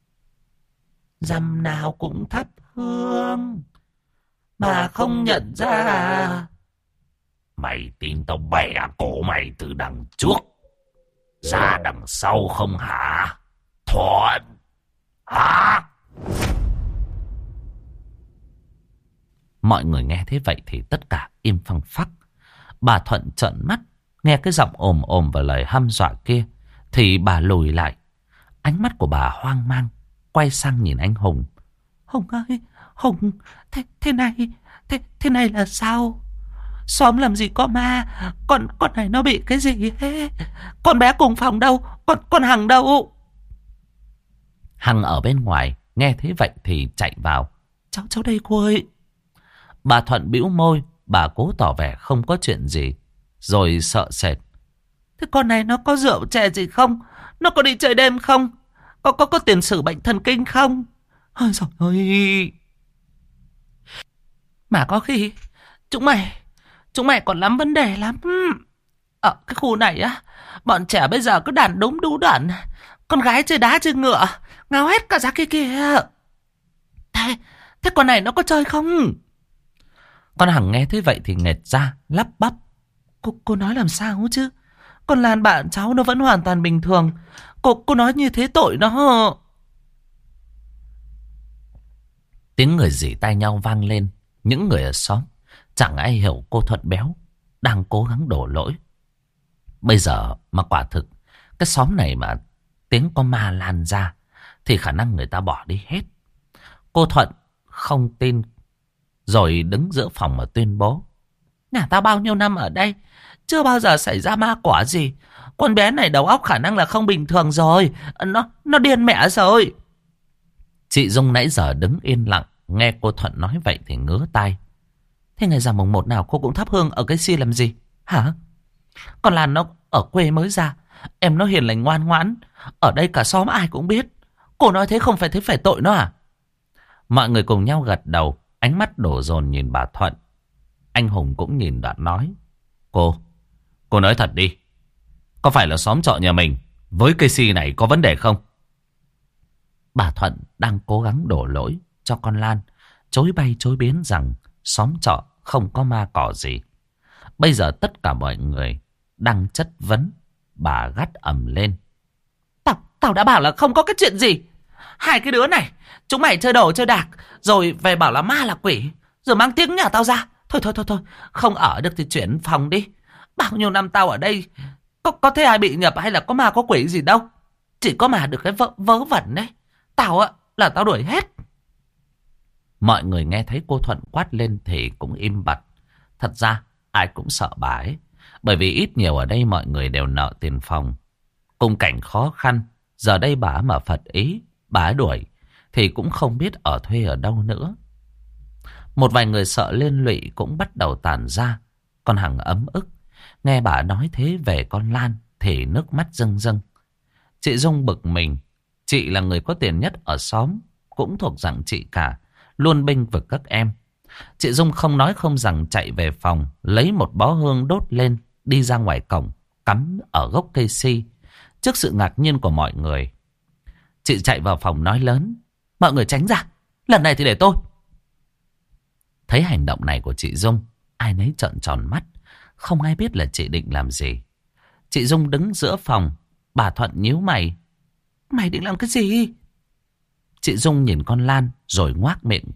Dăm nào cũng thắp hương mà không nhận ra. Mày tin tao bẻ cổ mày từ đằng trước ra đằng sau không hả Thuận? Hả? Mọi người nghe thế vậy thì tất cả im phăng phắc. Bà Thuận trợn mắt, nghe cái giọng ồm ồm và lời hăm dọa kia thì bà lùi lại. Ánh mắt của bà hoang mang, quay sang nhìn anh Hùng. Hùng ơi, Hùng, thế, thế này, thế, thế này là sao? Xóm làm gì có ma? Con, con này nó bị cái gì thế? Con bé cùng phòng đâu? Con, con Hằng đâu? Hằng ở bên ngoài, nghe thế vậy thì chạy vào. Cháu, cháu đây cô ơi. Bà Thuận bĩu môi, bà cố tỏ vẻ không có chuyện gì, rồi sợ sệt. Thế con này nó có rượu chè gì không? Nó có đi chơi đêm không? Có có có tiền sử bệnh thần kinh không? Ôi giời ơi! Mà có khi chúng mày chúng mày còn lắm vấn đề lắm. Ở cái khu này á, bọn trẻ bây giờ cứ đàn đúng đú đản, con gái chơi đá chơi ngựa, ngáo hết cả ra kia kìa. Thế thế con này nó có chơi không? Con Hằng nghe thế vậy thì nghẹt ra, lắp bắp. Cô cô nói làm sao chứ? Con Lan bạn cháu nó vẫn hoàn toàn bình thường. Cô cô nói như thế tội nó. Tiếng người rỉ tai nhau vang lên. Những người ở xóm chẳng ai hiểu cô Thuận béo đang cố gắng đổ lỗi. Bây giờ mà quả thực cái xóm này mà tiếng có ma lan ra thì khả năng người ta bỏ đi hết. Cô Thuận không tin, rồi đứng giữa phòng mà tuyên bố: nhà tao bao nhiêu năm ở đây, chưa bao giờ xảy ra ma quả gì. Con bé này đầu óc khả năng là không bình thường rồi. Nó nó điên mẹ rồi. Chị Dung nãy giờ đứng yên lặng, nghe cô Thuận nói vậy thì ngứa tai. Thế ngày rằm mùng một nào cô cũng thắp hương ở cái xi làm gì hả? Còn Lan nó ở quê mới ra, em nó hiền lành ngoan ngoãn, ở đây cả xóm ai cũng biết. Cô nói thế không phải thế phải tội nó à? Mọi người cùng nhau gật đầu, ánh mắt đổ dồn nhìn bà Thuận. Anh Hùng cũng nhìn Đoạn nói: Cô, cô nói thật đi, có phải là xóm trọ nhà mình với cây si này có vấn đề không? Bà Thuận đang cố gắng đổ lỗi cho con Lan, chối bay chối biến rằng xóm trọ không có ma cỏ gì. Bây giờ tất cả mọi người đang chất vấn, bà gắt ầm lên: Tao, tao đã bảo là không có cái chuyện gì. Hai cái đứa này, chúng mày chơi đồ chơi đạc, rồi về bảo là ma là quỷ, rồi mang tiếng nhà tao ra. Thôi thôi thôi thôi, không ở được thì chuyển phòng đi. Bao nhiêu năm tao ở đây, có, có thấy ai bị nhập hay là có ma có quỷ gì đâu. Chỉ có mà được cái vớ, vớ vẩn đấy. Tao á, là tao đuổi hết. Mọi người nghe thấy cô Thuận quát lên thì cũng im bặt. Thật ra ai cũng sợ bà ấy, bởi vì ít nhiều ở đây mọi người đều nợ tiền phòng. Cùng cảnh khó khăn, giờ đây bà mà phật ý, bà đuổi thì cũng không biết ở thuê ở đâu nữa. Một vài người sợ liên lụy cũng bắt đầu tản ra. Con Hằng ấm ức, nghe bà nói thế về con Lan thì nước mắt rưng rưng. Chị Dung bực mình. Chị là người có tiền nhất ở xóm, cũng thuộc dạng chị cả, luôn bênh vực các em. Chị Dung không nói không rằng chạy về phòng, lấy một bó hương đốt lên, đi ra ngoài cổng, cắm ở gốc cây si. Trước sự ngạc nhiên của mọi người, chị chạy vào phòng nói lớn: Mọi người tránh ra, lần này thì để tôi. Thấy hành động này của chị Dung, ai nấy trợn tròn mắt, không ai biết là chị định làm gì. Chị Dung đứng giữa phòng, bà Thuận nhíu mày: Mày định làm cái gì? Chị Dung nhìn con Lan rồi ngoác miệng.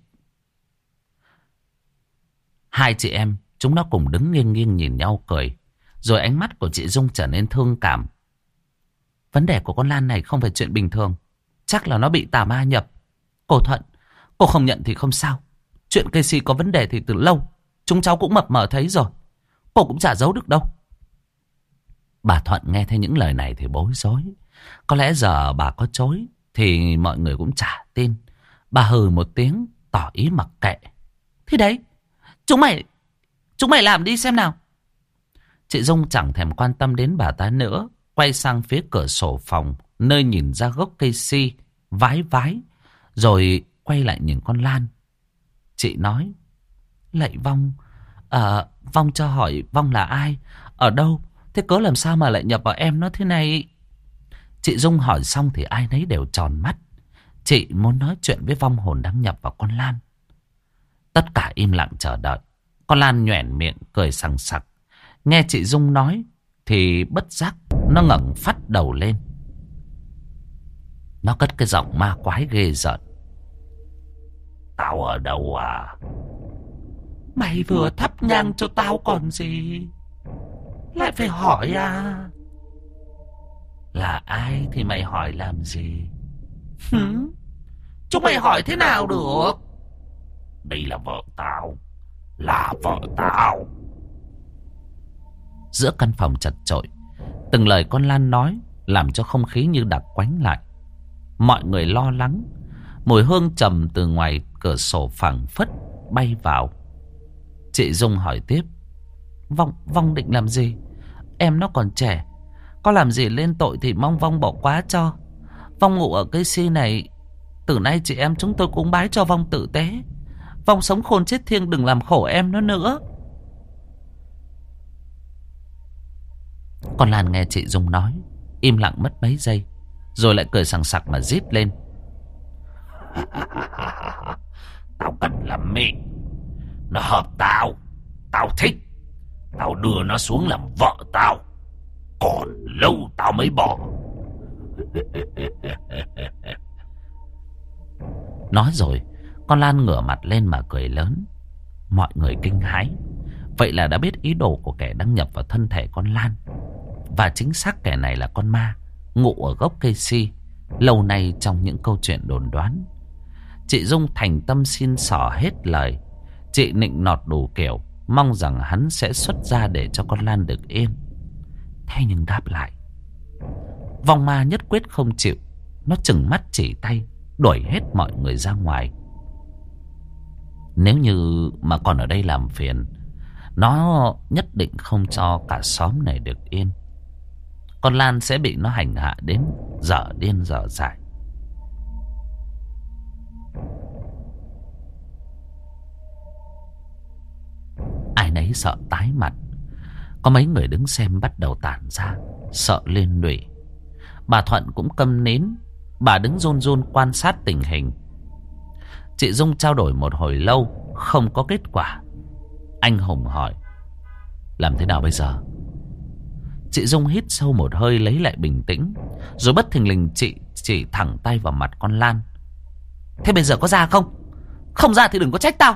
Hai chị em chúng nó cùng đứng nghiêng nghiêng nhìn nhau cười. Rồi ánh mắt của chị Dung trở nên thương cảm. Vấn đề của con Lan này không phải chuyện bình thường, chắc là nó bị tà ma nhập. Cô Thuận, cô không nhận thì không sao. Chuyện cây si có vấn đề thì từ lâu chúng cháu cũng mập mờ thấy rồi, cô cũng chả giấu được đâu. Bà Thuận nghe thấy những lời này thì bối rối. Có lẽ giờ bà có chối thì mọi người cũng chả tin. Bà hừ một tiếng tỏ ý mặc kệ. Thế đấy, chúng mày Chúng mày làm đi xem nào. Chị Dung chẳng thèm quan tâm đến bà ta nữa, quay sang phía cửa sổ phòng, nơi nhìn ra gốc cây si, vái vái, rồi quay lại nhìn con Lan. Chị nói: Lạy Vong, à, Vong cho hỏi Vong là ai, ở đâu, thế cớ làm sao mà lại nhập vào em nó thế này? Chị Dung hỏi xong thì ai nấy đều tròn mắt. Chị muốn nói chuyện với vong hồn đang nhập vào con Lan. Tất cả im lặng chờ đợi. Con Lan nhoẻn miệng cười sằng sặc. Nghe chị Dung nói thì bất giác nó ngẩng phắt đầu lên. Nó cất cái giọng ma quái ghê rợn: Tao ở đâu à? Mày vừa thắp nhang cho tao còn gì, lại phải hỏi à? Là ai thì mày hỏi làm gì? Hử? Chúng mày hỏi thế nào được? Đây là vợ tao, là vợ tao. Giữa căn phòng chật chội, từng lời con Lan nói làm cho không khí như đặc quánh lại. Mọi người lo lắng. Mùi hương trầm từ ngoài cửa sổ phảng phất bay vào. Chị Dung hỏi tiếp. Vong, Vong định làm gì? Em nó còn trẻ, có làm gì lên tội thì mong Vong bỏ qua cho. Vong ngủ ở cây si này, từ nay chị em chúng tôi cúng bái cho Vong tử tế. Vong sống khôn chết thiêng, đừng làm khổ em nó nữa. Con Lan nghe chị Dung nói, im lặng mất mấy giây, rồi lại cười sằng sặc mà rít lên. Tao cần làm mẹ, nó hợp tao, tao thích. Tao đưa nó xuống làm vợ tao, còn lâu tao mới bỏ. Nói rồi, con Lan ngửa mặt lên mà cười lớn. Mọi người kinh hãi. Vậy là đã biết ý đồ của kẻ đăng nhập vào thân thể con Lan. Và chính xác kẻ này là con ma ngụ ở gốc cây si, lâu nay trong những câu chuyện đồn đoán. Chị Dung thành tâm xin xỏ hết lời. Chị nịnh nọt đủ kiểu, mong rằng hắn sẽ xuất ra để cho con Lan được yên. Thế nhưng đáp lại, vong ma nhất quyết không chịu. Nó trừng mắt chỉ tay, đuổi hết mọi người ra ngoài. Nếu như mà còn ở đây làm phiền, nó nhất định không cho cả xóm này được yên. Con Lan sẽ bị nó hành hạ đến dở điên dở dại. Ai nấy sợ tái mặt. Có mấy người đứng xem bắt đầu tản ra, sợ liên lụy. Bà Thuận cũng câm nín. Bà đứng run run quan sát tình hình. Chị Dung trao đổi một hồi lâu, không có kết quả. Anh Hùng hỏi, làm thế nào bây giờ? Chị Dung hít sâu một hơi lấy lại bình tĩnh, rồi bất thình lình chị chỉ thẳng tay vào mặt con Lan. Thế bây giờ có ra không? Không ra thì đừng có trách tao.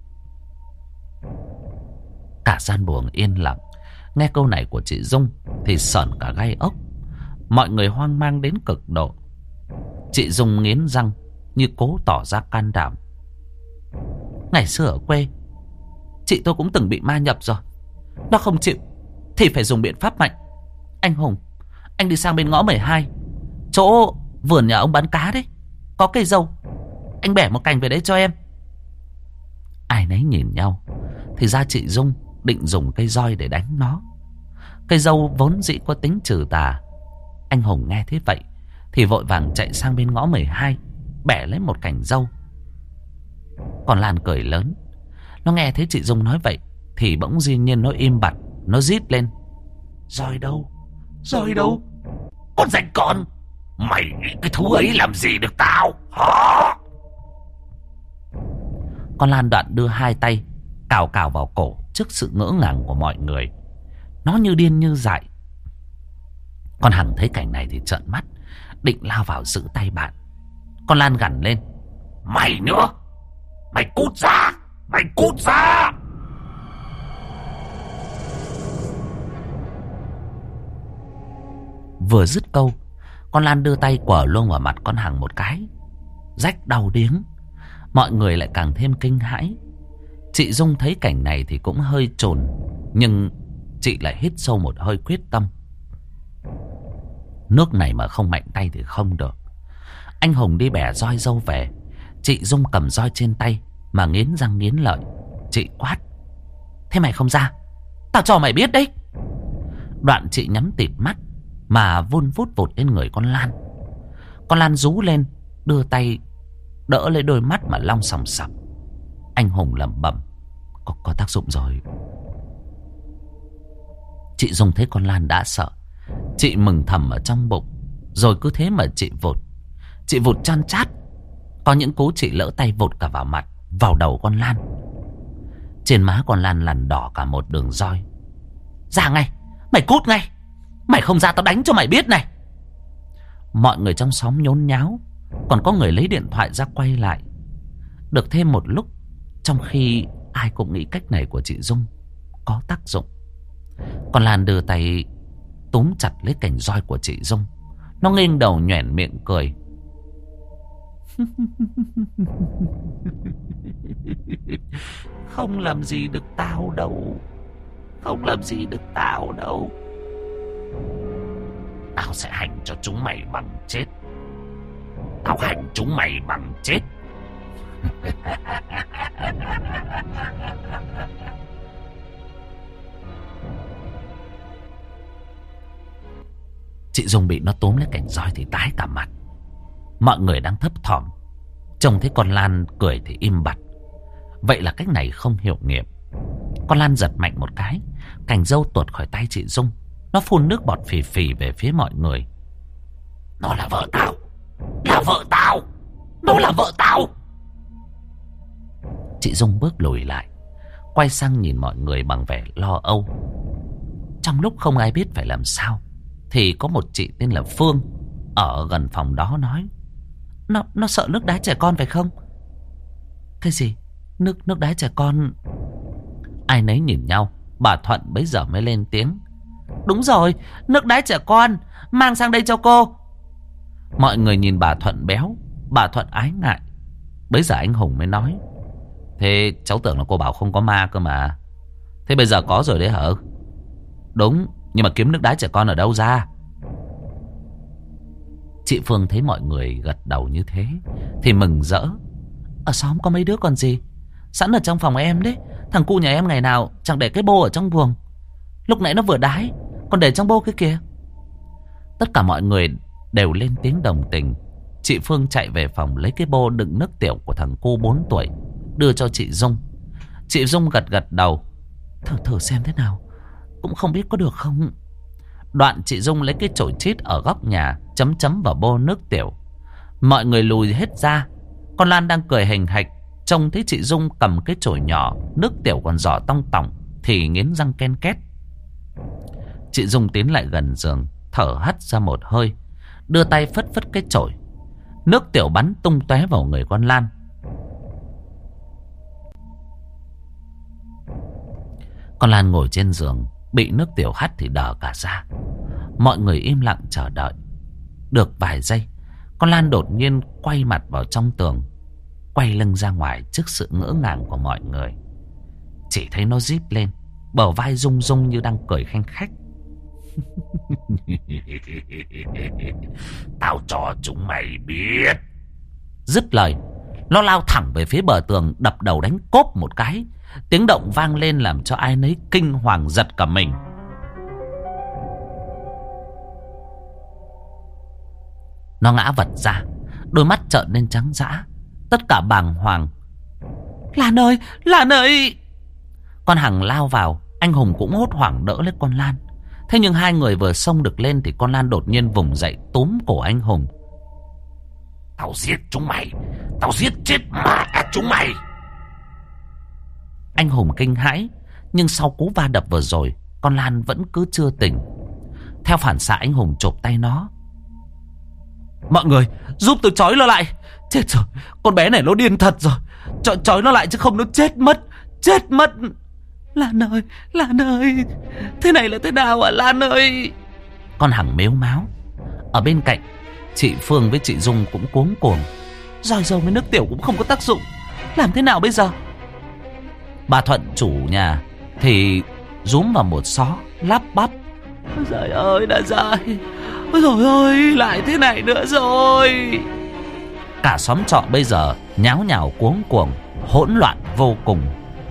Cả gian buồng yên lặng. Nghe câu này của chị Dung thì sởn cả gai ốc. Mọi người hoang mang đến cực độ. Chị Dung nghiến răng như cố tỏ ra can đảm. Ngày xưa ở quê, chị tôi cũng từng bị ma nhập rồi. Nó không chịu thì phải dùng biện pháp mạnh. Anh Hùng, anh đi sang bên ngõ mười hai, chỗ vườn nhà ông bán cá đấy, có cây dâu. Anh bẻ một cành về đấy cho em. Ai nấy nhìn nhau. Thì ra chị Dung định dùng cây roi để đánh nó. Cây dâu vốn dĩ có tính trừ tà. Anh Hùng nghe thế vậy thì vội vàng chạy sang bên ngõ mười hai, bẻ lấy một cành dâu. Còn Lan cười lớn. Nó nghe thấy chị Dung nói vậy thì bỗng dĩ nhiên nó im bặt. Nó rít lên. Roi đâu? Roi đâu? Con rảnh con, mày nghĩ cái thú ấy làm gì được tao hả? Con Lan đoạn đưa hai tay cào cào vào cổ trước sự ngỡ ngàng của mọi người. Nó như điên như dại. Con Hằng thấy cảnh này thì trợn mắt, định lao vào giữ tay bạn. Con Lan gằn lên. Mày nữa, mày cút ra, mày cút ra. Vừa dứt câu, con Lan đưa tay quở luôn vào mặt con Hằng một cái, rách đau điếng. Mọi người lại càng thêm kinh hãi. Chị Dung thấy cảnh này thì cũng hơi chồn, nhưng chị lại hít sâu một hơi quyết tâm. Nước này mà không mạnh tay thì không được. Anh Hùng đi bẻ roi dâu về. Chị Dung cầm roi trên tay mà nghiến răng nghiến lợi. Chị quát. Thế mày không ra, tao cho mày biết đấy. Đoạn chị nhắm tịt mắt mà vun vút vụt lên người con Lan. Con Lan rú lên, đưa tay đỡ lấy đôi mắt mà long sòng sọc. Anh Hùng lẩm bẩm. Có, có tác dụng rồi. Chị Dung thấy con Lan đã sợ, chị mừng thầm ở trong bụng. Rồi cứ thế mà chị vụt. Chị vụt chan chát. Có những cú chị lỡ tay vụt cả vào mặt, vào đầu con Lan. Trên má con Lan lằn đỏ cả một đường roi. Ra ngay, mày cút ngay. Mày không ra tao đánh cho mày biết này. Mọi người trong xóm nhốn nháo. Còn có người lấy điện thoại ra quay lại. Được thêm một lúc, trong khi ai cũng nghĩ cách này của chị Dung có tác dụng, con Lan đưa tay túm chặt lấy cành roi của chị Dung. Nó nghiêng đầu nhoẻn miệng cười. Không làm gì được tao đâu. Không làm gì được tao đâu. Tao sẽ hành cho chúng mày bằng chết. Tao hành chúng mày bằng chết. Chị Dung bị nó túm lấy cành roi thì tái cả mặt. Mọi người đang thấp thỏm, trông thấy con Lan cười thì im bặt. Vậy là cách này không hiệu nghiệm. Con Lan giật mạnh một cái, cành dâu tuột khỏi tay chị Dung. Nó phun nước bọt phì phì về phía mọi người. Nó là vợ tao, là vợ tao, nó là vợ tao. Chị Dung bước lùi lại, quay sang nhìn mọi người bằng vẻ lo âu. Trong lúc không ai biết phải làm sao, thì có một chị tên là Phương ở gần phòng đó nói: Nó, nó sợ nước đá trẻ con phải không? Cái gì? Nước, nước đá trẻ con? Ai nấy nhìn nhau. Bà Thuận bấy giờ mới lên tiếng: Đúng rồi, nước đá trẻ con, mang sang đây cho cô. Mọi người nhìn bà Thuận béo. Bà Thuận ái ngại. Bấy giờ anh Hùng mới nói: Thế cháu tưởng là cô bảo không có ma cơ mà. Thế bây giờ có rồi đấy hả? Đúng, nhưng mà kiếm nước đá trẻ con ở đâu ra? Chị Phương thấy mọi người gật đầu như thế thì mừng rỡ. Ở xóm có mấy đứa còn gì, sẵn ở trong phòng em đấy. Thằng cu nhà em ngày nào chẳng để cái bô ở trong buồng. Lúc nãy nó vừa đái, còn để trong bô kia kìa. Tất cả mọi người đều lên tiếng đồng tình. Chị Phương chạy về phòng lấy cái bô đựng nước tiểu của thằng cu bốn tuổi, đưa cho chị Dung. Chị Dung gật gật đầu. Thử thử xem thế nào, cũng không biết có được không. Đoạn chị Dung lấy cái chổi chít ở góc nhà, chấm chấm vào bô nước tiểu. Mọi người lùi hết ra. Con Lan đang cười hình hạch, trông thấy chị Dung cầm cái chổi nhỏ, nước tiểu còn giỏ tong tỏng thì nghiến răng ken két. Chị Dung tiến lại gần giường, thở hắt ra một hơi, đưa tay phất phất cái chổi. Nước tiểu bắn tung tóe vào người con Lan. Con Lan ngồi trên giường, bị nước tiểu hắt thì đờ cả ra. Mọi người im lặng chờ đợi. Được vài giây, con Lan đột nhiên quay mặt vào trong tường, quay lưng ra ngoài trước sự ngỡ ngàng của mọi người. Chỉ thấy nó rít lên, bờ vai rung rung như đang cười khanh khách. Tao cho chúng mày biết. Dứt lời, nó lao thẳng về phía bờ tường, đập đầu đánh cốp một cái. Tiếng động vang lên làm cho ai nấy kinh hoàng giật cả mình. Nó ngã vật ra, đôi mắt trợn lên trắng dã, tất cả bàng hoàng. Lan ơi, Lan ơi! Con Hằng lao vào, anh Hùng cũng hốt hoảng đỡ lấy con Lan. Thế nhưng hai người vừa xông được lên thì con Lan đột nhiên vùng dậy túm cổ anh Hùng. Tao giết chúng mày, tao giết chết mà chúng mày! Anh Hùng kinh hãi, nhưng sau cú va đập vừa rồi, con Lan vẫn cứ chưa tỉnh. Theo phản xạ, anh Hùng chộp tay nó. Mọi người giúp tôi trói nó lại. Chết rồi, con bé này nó điên thật rồi. Trói, trói nó lại chứ không nó chết mất. Chết mất. Lan ơi, Lan ơi, thế này là thế nào ạ Lan ơi? Con Hằng mếu máo. Ở bên cạnh, chị Phương với chị Dung cũng cuống cuồng. Rồi rồi với nước tiểu cũng không có tác dụng, làm thế nào bây giờ? Bà Thuận chủ nhà thì rúm vào một xó, lắp bắp. Ôi giời ơi đã dài. Ôi trời ơi, lại thế này nữa rồi. Cả xóm trọ bây giờ nháo nhào cuống cuồng, hỗn loạn vô cùng.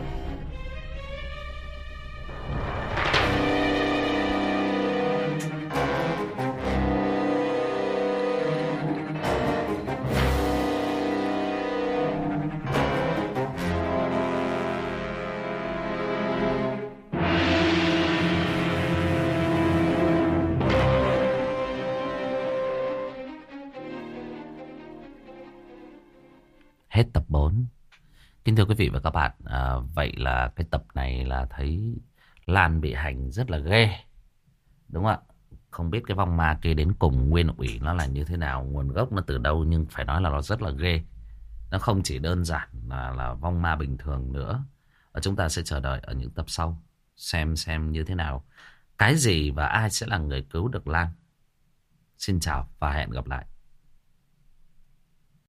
Hết tập bốn. Kính thưa quý vị và các bạn, à, vậy là cái tập này là thấy Lan bị hành rất là ghê, đúng không ạ? Không biết cái vong ma kia đến cùng nguyên ủy nó là như thế nào, nguồn gốc nó từ đâu, nhưng phải nói là nó rất là ghê. Nó không chỉ đơn giản là là vong ma bình thường nữa. Và chúng ta sẽ chờ đợi ở những tập sau xem xem như thế nào, cái gì và ai sẽ là người cứu được Lan. Xin chào và hẹn gặp lại.